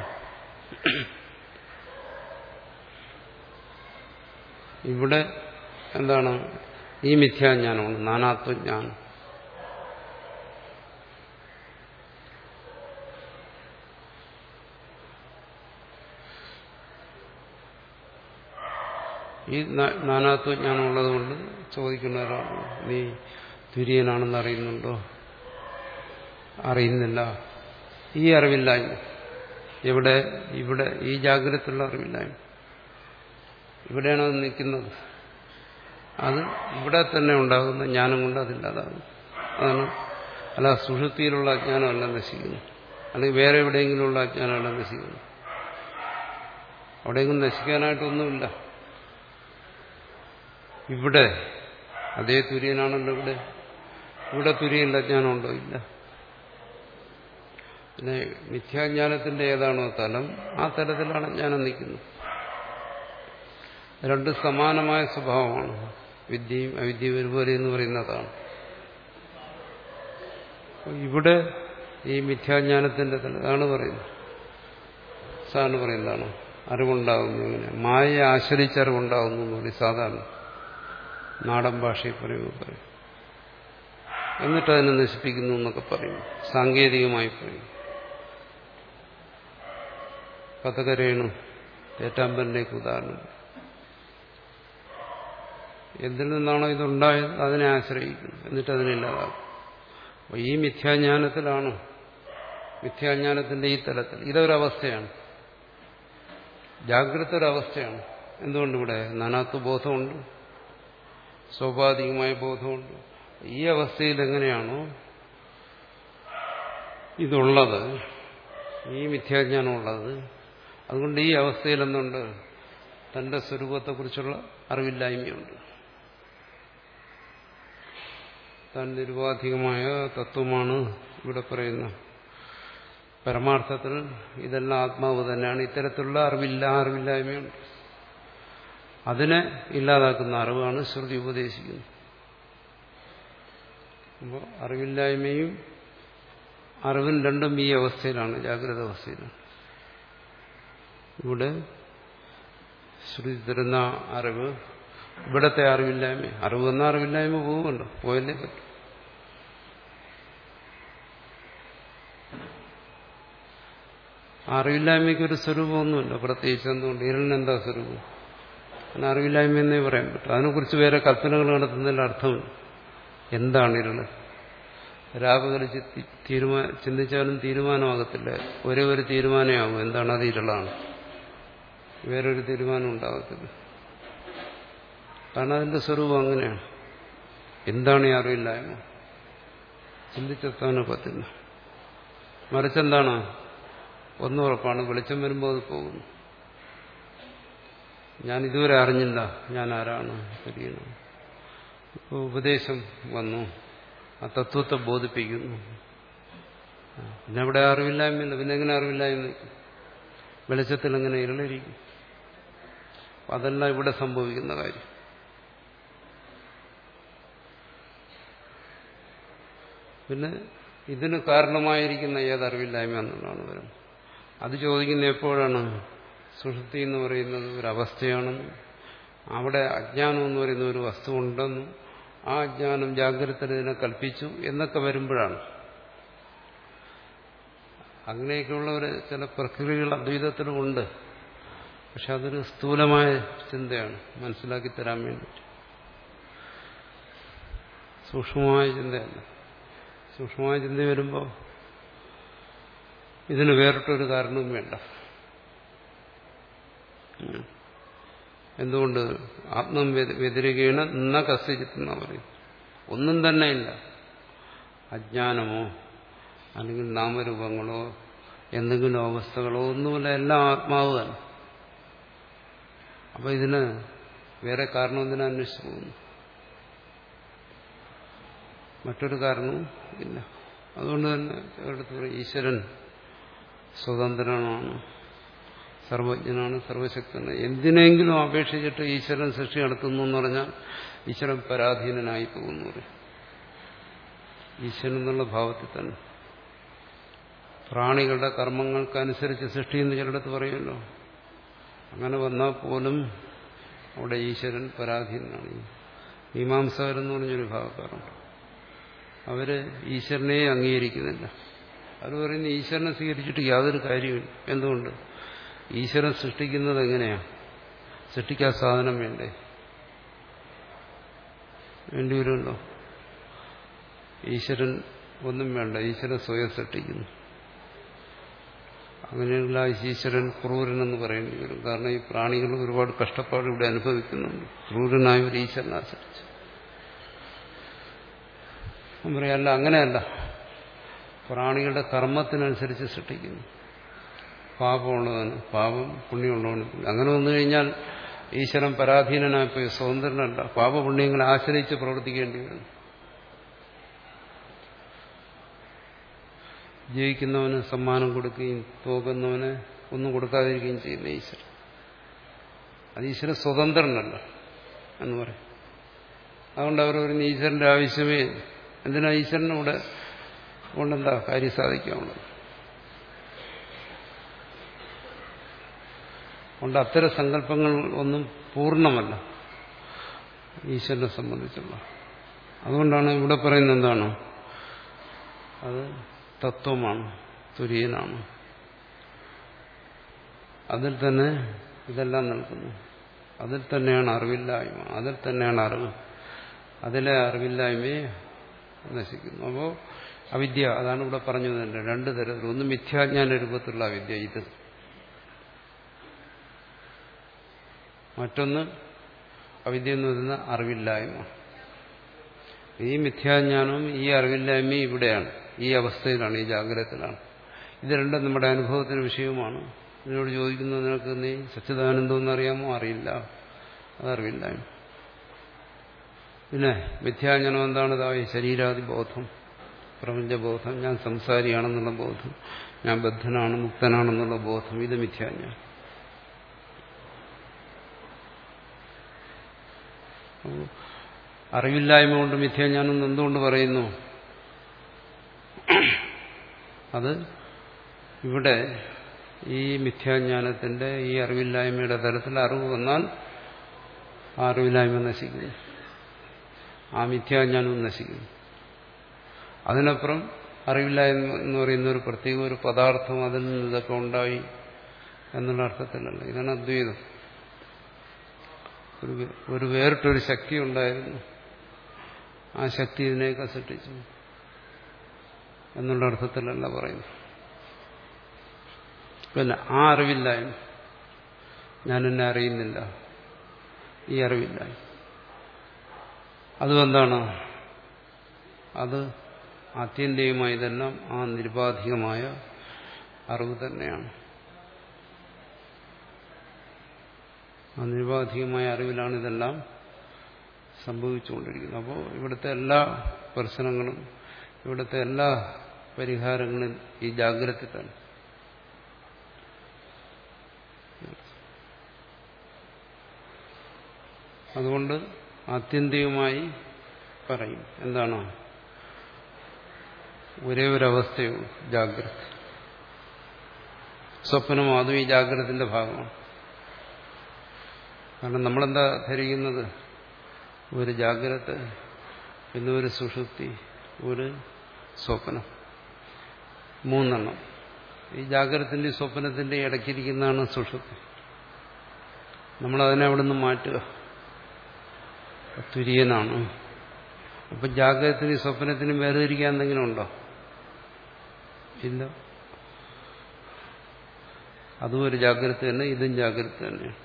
ഇവിടെ എന്താണ്? ഈ മിഥ്യാജ്ഞാനമാണ്, നാനാത്വജ്ഞാനം. ഈ നാനാത്വജ്ഞാനം ഉള്ളതുകൊണ്ട് ചോദിക്കുന്ന ഒരാളാണ്, നീ തുര്യനാണെന്ന് അറിയുന്നുണ്ടോ? അറിയുന്നില്ല. ഈ അറിവില്ലായ്മ ഇവിടെ ഇവിടെ ഈ ജാഗ്രതയുള്ള അറിവില്ലായ്മ ഇവിടെയാണ് അത് നിൽക്കുന്നത്. അത് ഇവിടെ തന്നെ ഉണ്ടാകുന്ന ജ്ഞാനം കൊണ്ട് അതില്ലാതാകും. അതാണ്. അല്ല സുഷുപ്തിയിലുള്ള അജ്ഞാനമല്ല നശിക്കുന്നു, അല്ലെങ്കിൽ വേറെ എവിടെയെങ്കിലുമുള്ള അജ്ഞാനമല്ല നശിക്കുന്നു. അവിടെയെങ്കിലും നശിക്കാനായിട്ടൊന്നുമില്ല. ഇവിടെ അതേ തുര്യനാണല്ലോ ഇവിടെ. ഇവിടെ തുര്യല്ല അജ്ഞാനമുണ്ടോ? ഇല്ല. പിന്നെ മിഥ്യാജ്ഞാനത്തിന്റെ ഏതാണോ തലം, ആ തലത്തിലാണ് അജ്ഞാനം നിൽക്കുന്നത്. രണ്ട് സമാനമായ സ്വഭാവമാണ്. വിദ്യയും അവിദ്യയും ഒരുപോലെ എന്ന് പറയുന്നതാണ്. ഇവിടെ ഈ മിഥ്യാജ്ഞാനത്തിന്റെ തലം, അതാണ് പറയുന്നത്. സാറിന് പറയുന്നതാണ് അറിവുണ്ടാകുന്നു. ഇങ്ങനെ മായയെ ആശ്രയിച്ച് അറിവുണ്ടാകുന്നു എന്ന് പറയും സാധാരണ നാടൻ ഭാഷയിൽ പറയുമ്പോൾ പറയും. എന്നിട്ട് അതിനെ നശിപ്പിക്കുന്നു എന്നൊക്കെ പറയും, സാങ്കേതികമായി പറയും. കഥകരേണു തേറ്റാമ്പലിലേക്ക് ഉദാഹരണം. എന്തിൽ നിന്നാണോ ഇതുണ്ടായത് അതിനെ ആശ്രയിക്കുന്നു, എന്നിട്ട് അതിനില്ലാതാക്കും. അപ്പോൾ ഈ മിഥ്യാജ്ഞാനത്തിലാണ്, മിഥ്യാജ്ഞാനത്തിന്റെ ഈ തലത്തിൽ ഇതൊരവസ്ഥയാണ്. ജാഗ്രത ഒരവസ്ഥയാണ്. എന്തുകൊണ്ടിവിടെ നാനാത്വ ബോധമുണ്ട്, സ്വാഭാവികമായ ബോധമുണ്ട്. ഈ അവസ്ഥയിൽ എങ്ങനെയാണോ ഇതുള്ളത്, ഈ മിഥ്യാജ്ഞാനം ഉള്ളത്, അതുകൊണ്ട് ഈ അവസ്ഥയിൽ എന്തുണ്ട്? തന്റെ സ്വരൂപത്തെക്കുറിച്ചുള്ള അറിവില്ലായ്മയുണ്ട്. താൻ നിരുപാധികമായ തത്വമാണ് ഇവിടെ പറയുന്ന പരമാർത്ഥത്തിൽ ഇതെല്ലാം ആത്മാവ് തന്നെയാണ്. ഇത്തരത്തിലുള്ള അറിവില്ല അറിവില്ലായ്മയുണ്ട്. അതിനെ ഇല്ലാതാക്കുന്ന അറിവാണ് ശ്രുതി ഉപദേശിക്കുന്നത്. അപ്പോൾ അറിവില്ലായ്മയും അറിവും രണ്ടും ഈ അവസ്ഥയിലാണ്, ജാഗ്രത അവസ്ഥയിലാണ്. ഇവിടെ ശ്രുതി തരുന്ന അറിവ്, ഇവിടത്തെ അറിവില്ലായ്മ, അറിവ് എന്ന അറിവില്ലായ്മ പോകുമല്ലോ, പോയല്ലേ പറ്റും. അറിവില്ലായ്മയ്ക്കൊരു സ്വരൂപമൊന്നുമില്ല പ്രത്യേകിച്ച്. എന്തുകൊണ്ട്? ഇരുളിനെന്താ സ്വരൂപം? അങ്ങനെ അറിവില്ലായ്മ എന്നേ പറയാൻ പറ്റും. അതിനെക്കുറിച്ച് വേറെ കൽപ്പനകൾ നടത്തുന്നതിൽ അർത്ഥമില്ല. എന്താണ് ഇരുള്? രാപകൽ തീരുമാ ചിന്തിച്ചാലും തീരുമാനമാകത്തില്ല. ഒരേ ഒരു തീരുമാനമാകും, എന്താണ്? അത് ഇരുളാണ്. വേറൊരു തീരുമാനം ഉണ്ടാകത്തില്ല. കാരണം അതിന്റെ സ്വരൂപം അങ്ങനെയാണ്. എന്താണ് ഈ അറിവില്ലായ്മ? ചിന്തിച്ചെത്താനോ പറ്റില്ല. മറിച്ചെന്താണ്? ഒന്നുറപ്പാണ്, വെളിച്ചം വരുമ്പോൾ അത് പോകുന്നു. ഞാൻ ഇതുവരെ അറിഞ്ഞില്ല ഞാൻ ആരാണ്, ശരിയാണ്. ഇപ്പോൾ ഉപദേശം വന്നു, ആ തത്വത്തെ ബോധിപ്പിക്കുന്നു. പിന്നെ അവിടെ അറിവില്ലായ്മയില്ല. പിന്നെ എങ്ങനെ അറിവില്ലായ്മ? വെളിച്ചത്തിൽ എങ്ങനെ ഇരുളിരിക്കും? അതെല്ലാം ഇവിടെ സംഭവിക്കുന്ന കാര്യം. പിന്നെ ഇതിന് കാരണമായിരിക്കുന്ന ഏതറിവില്ലായ്മ എന്നുള്ളതാണ് വരുന്നത്. അത് ചോദിക്കുന്ന എപ്പോഴാണ്? സുഷുപ്തി എന്ന് പറയുന്നത് ഒരവസ്ഥയാണെന്നും അവിടെ അജ്ഞാനം എന്ന് പറയുന്ന ഒരു വസ്തു ഉണ്ടെന്നും ആ അജ്ഞാനം ജാഗ്രത ഇതിനെ കൽപ്പിച്ചു എന്നൊക്കെ വരുമ്പോഴാണ്. അങ്ങനെയൊക്കെയുള്ള ഒരു ചില പ്രക്രിയകൾ അദ്വൈതത്തിലുമുണ്ട്. പക്ഷെ അതൊരു സ്ഥൂലമായ ചിന്തയാണ്, മനസ്സിലാക്കി തരാൻ വേണ്ടിയിട്ട്. സൂക്ഷ്മമായ ചിന്തയല്ല. സൂക്ഷ്മമായ ചിന്ത വരുമ്പോൾ ഇതിന് വേറിട്ടൊരു കാരണവും വേണ്ട. എന്തുകൊണ്ട്? ആത്മം വ്യതിരികേണ ന കസ്യചിത്തെന്നാ പറയും. ഒന്നും തന്നെ ഇല്ല. അജ്ഞാനമോ അല്ലെങ്കിൽ നാമരൂപങ്ങളോ എന്തെങ്കിലും അവസ്ഥകളോ ഒന്നുമില്ല. എല്ലാം ആത്മാവ് തന്നെ. അപ്പൊ ഇതിന് വേറെ കാരണം എന്തിനാ അന്വേഷിച്ചു പോകുന്നു? മറ്റൊരു കാരണവും ഇല്ല. അതുകൊണ്ട് തന്നെ എടുത്ത് പറയും ഈശ്വരൻ സ്വതന്ത്രനാണ്, സർവജ്ഞനാണ്, സർവശക്തനാണ്. എന്തിനെങ്കിലും അപേക്ഷിച്ചിട്ട് ഈശ്വരൻ സൃഷ്ടി നടത്തുന്നു എന്ന് പറഞ്ഞാൽ ഈശ്വരൻ പരാധീനനായി പോകുന്നു. ഈശ്വരൻ എന്നുള്ള ഭാവത്തിൽ തന്നെ പ്രാണികളുടെ കർമ്മങ്ങൾക്കനുസരിച്ച് സൃഷ്ടിയെന്ന് ചിലടത്ത് പറയുമല്ലോ. അങ്ങനെ വന്നാൽ പോലും അവിടെ ഈശ്വരൻ പരാധീനനാണ്. മീമാംസകരെന്ന് പറഞ്ഞൊരു ഭാഗക്കാരുണ്ട്. അവര് ഈശ്വരനെ അംഗീകരിക്കുന്നില്ല. അവർ പറയുന്നത് ഈശ്വരനെ സ്വീകരിച്ചിട്ട് യാതൊരു കാര്യമില്ല. എന്തുകൊണ്ട്? ഈശ്വരൻ സൃഷ്ടിക്കുന്നത് എങ്ങനെയാണ്? സൃഷ്ടിക്കാൻ സാധനം വേണ്ടേ? വേണ്ടി വരുമല്ലോ. ഈശ്വരൻ ഒന്നും വേണ്ട, ഈശ്വരൻ സ്വയം സൃഷ്ടിക്കുന്നു. അങ്ങനെയുള്ള ഈശ്വരൻ ക്രൂരനെന്ന് പറയേണ്ടി വരും. കാരണം ഈ പ്രാണികൾ ഒരുപാട് കഷ്ടപ്പാട് ഇവിടെ അനുഭവിക്കുന്നുണ്ട്. ക്രൂരനായ ഒരു ഈശ്വരനെ സൃഷ്ടിച്ചു. പറയല്ല, അങ്ങനെയല്ല. പ്രാണികളുടെ കർമ്മത്തിനനുസരിച്ച് സൃഷ്ടിക്കുന്നു. പാപമുള്ളവന് പാപം, പുണ്യമുള്ളവന് പുണ്യം. അങ്ങനെ വന്നു കഴിഞ്ഞാൽ ഈശ്വരൻ പരാധീനനായിപ്പോയി, സ്വതന്ത്രനല്ല. പാപപുണ്യങ്ങളെ ആശ്രയിച്ച് പ്രവർത്തിക്കേണ്ടി വരുന്നു. ജയിക്കുന്നവന് സമ്മാനം കൊടുക്കുകയും തോക്കുന്നവന് ഒന്നും കൊടുക്കാതിരിക്കുകയും ചെയ്യുന്ന ഈശ്വരൻ. അത് ഈശ്വരൻ സ്വതന്ത്രനല്ല എന്ന് പറയും. അതുകൊണ്ട് അവർ പറയുന്ന ഈശ്വരന്റെ ആവശ്യമേ, എന്തിനാ ഈശ്വരനൂടെ കൊണ്ടെന്താ കാര്യം സാധിക്കാവുന്നത്? അതുകൊണ്ട് അത്തരം സങ്കല്പങ്ങൾ ഒന്നും പൂർണ്ണമല്ല ഈശ്വരനെ സംബന്ധിച്ചുള്ള. അതുകൊണ്ടാണ് ഇവിടെ പറയുന്നത് എന്താണ്, അത് തത്വമാണ്, തുര്യനാണ്. അതിൽ തന്നെ ഇതെല്ലാം നിൽക്കുന്നു. അതിൽ തന്നെയാണ് അറിവില്ലായ്മ, അതിൽ തന്നെയാണ് അറിവ്. അതിലെ അറിവില്ലായ്മയെ നശിക്കുന്നു. അപ്പോൾ അവിദ്യ, അതാണ് ഇവിടെ പറഞ്ഞു തന്നെ, രണ്ടു തരത്തിൽ. ഒന്ന് മിഥ്യാജ്ഞാന രൂപത്തിലുള്ള അവിദ്യ, ഇത്. മറ്റൊന്ന് അവിദ്യ എന്ന് പറയുന്ന അറിവില്ലായ്മ. ഈ മിഥ്യാജ്ഞാനവും ഈ അറിവില്ലായ്മയും ഇവിടെയാണ്, ഈ അവസ്ഥയിലാണ്, ഈ ജാഗ്രതത്തിലാണ്. ഇത് രണ്ടും നമ്മുടെ അനുഭവത്തിന് വിഷയവുമാണ്. ഇതിനോട് ചോദിക്കുന്നത്, നിനക്ക് നീ സച്ചിദാനന്ദം എന്നറിയാമോ? അറിയില്ല, അതറിവില്ലായ്മ. പിന്നെ മിഥ്യാജ്ഞാനം എന്താണ്? ഈ ശരീരാദി ബോധം, പ്രപഞ്ചബോധം, ഞാൻ സംസാരിയാണെന്നുള്ള ബോധം, ഞാൻ ബദ്ധനാണ് മുക്തനാണെന്നുള്ള ബോധം, ഇത് മിഥ്യാജ്ഞാനം. അറിവില്ലായ്മ കൊണ്ട് മിഥ്യാജ്ഞാനം എന്തുകൊണ്ട് പറയുന്നു? അത് ഇവിടെ ഈ മിഥ്യാജ്ഞാനത്തിന്റെ, ഈ അറിവില്ലായ്മയുടെ തലത്തിൽ അറിവ് വന്നാൽ ആ അറിവില്ലായ്മ നശിക്കുന്നു, ആ മിഥ്യാജ്ഞാനവും നശിക്കുന്നു. അതിനപ്പുറം അറിവില്ലായ്മ എന്ന് പറയുന്ന ഒരു പ്രത്യേക ഒരു പദാർത്ഥം, അതിൽ നിന്ന് ഇതൊക്കെ ഉണ്ടായി എന്നുള്ള അർത്ഥത്തിലല്ല. ഇതാണ് അദ്വൈതം. ഒരു ഒരു വേറിട്ടൊരു ശക്തി ഉണ്ടായിരുന്നു, ആ ശക്തി ഇതിനെയൊക്കെ സൃഷ്ടിച്ചു എന്നുള്ള അർത്ഥത്തിലല്ല പറയുന്നു. പിന്നെ ആ അറിവില്ലായ്മ, ഞാൻ എന്നെ അറിയുന്നില്ല, ഈ അറിവില്ലായ്മ, അതുമെന്താണ്? അത് ആത്യന്തികമായി ഇതെല്ലാം ആ നിരുപാധികമായ അറിവ് തന്നെയാണ്. ആ നിരുപാധികമായ അറിവിലാണ് ഇതെല്ലാം സംഭവിച്ചുകൊണ്ടിരിക്കുന്നത്. അപ്പോൾ ഇവിടുത്തെ എല്ലാ പ്രശ്നങ്ങളും, ഇവിടുത്തെ എല്ലാ പരിഹാരങ്ങളും ഈ ജാഗ്രത തന്നെ. അതുകൊണ്ട് ആത്യന്തികമായി പറയും എന്താണ്? ഒരേ ഒരവസ്ഥയുള്ളൂ, ജാഗ്രത. സ്വപ്നം അതും ഈ ജാഗ്രതത്തിന്റെ ഭാഗമാണ്. കാരണം നമ്മളെന്താ ധരിക്കുന്നത്? ഒരു ജാഗ്രത, പിന്നെ ഒരു സുഷുപ്തി, ഒരു സ്വപ്നം, മൂന്നെണ്ണം. ഈ ജാഗ്രതത്തിന്റെ സ്വപ്നത്തിന്റെ ഇടയ്ക്കിരിക്കുന്നതാണ് സുഷുപ്തി. നമ്മളതിനെ അവിടെ നിന്ന് മാറ്റുക, തുര്യനാണ്. അപ്പം ജാഗ്രതത്തിനും സ്വപ്നത്തിനും വേർതിരിക്കാൻ എന്തെങ്കിലും ഉണ്ടോ? ഇല്ല. അതും ഒരു ജാഗ്രത തന്നെ, ഇതും ജാഗ്രത തന്നെയാണ്.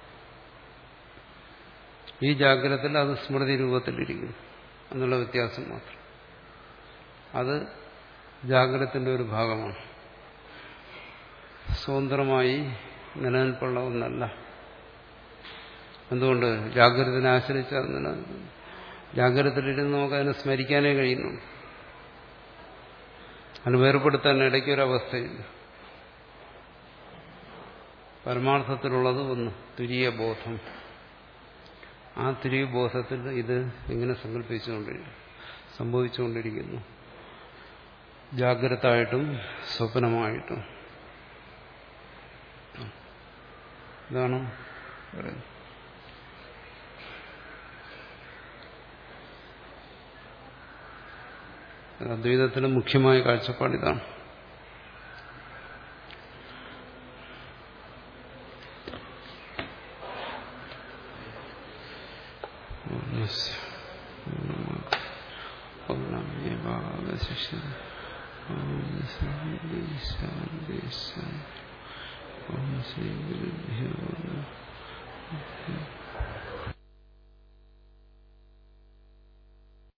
ഈ ജാഗ്രതയിൽ അത് സ്മൃതി രൂപത്തിലിരിക്കുന്നു എന്നുള്ള വ്യത്യാസം മാത്രം. അത് ജാഗ്രതത്തിന്റെ ഒരു ഭാഗമാണ്, സ്വതന്ത്രമായി നിലനിൽപ്പുള്ള ഒന്നല്ല. എന്തുകൊണ്ട്? ജാഗ്രതനെ ആശ്രയിച്ചാൽ നിലനിൽക്കുന്നു. ജാഗ്രതയിലിരുന്ന് നമുക്ക് അതിനെ സ്മരിക്കാനേ കഴിയുന്നുള്ളൂ. അത് വേർപെടുത്താൻ ഇടയ്ക്കൊരവസ്ഥയില്ല. പരമാർത്ഥത്തിലുള്ളത് ഒന്ന്, തുരീയ ബോധം. ആ തുരീയ ബോധത്തിൽ ഇത് ഇങ്ങനെ സങ്കല്പിച്ചുകൊണ്ടിരിക്കുന്നു, സംഭവിച്ചുകൊണ്ടിരിക്കുന്നു, ജാഗ്രതായിട്ടും സ്വപ്നമായിട്ടും. ഇതാണ് പറയുന്നത്. അദ്വൈതത്തിലെ മുഖ്യമായ കാഴ്ചപ്പാടിതാണ്. ഓം ശ്രീ ഗുരുഭ്യോ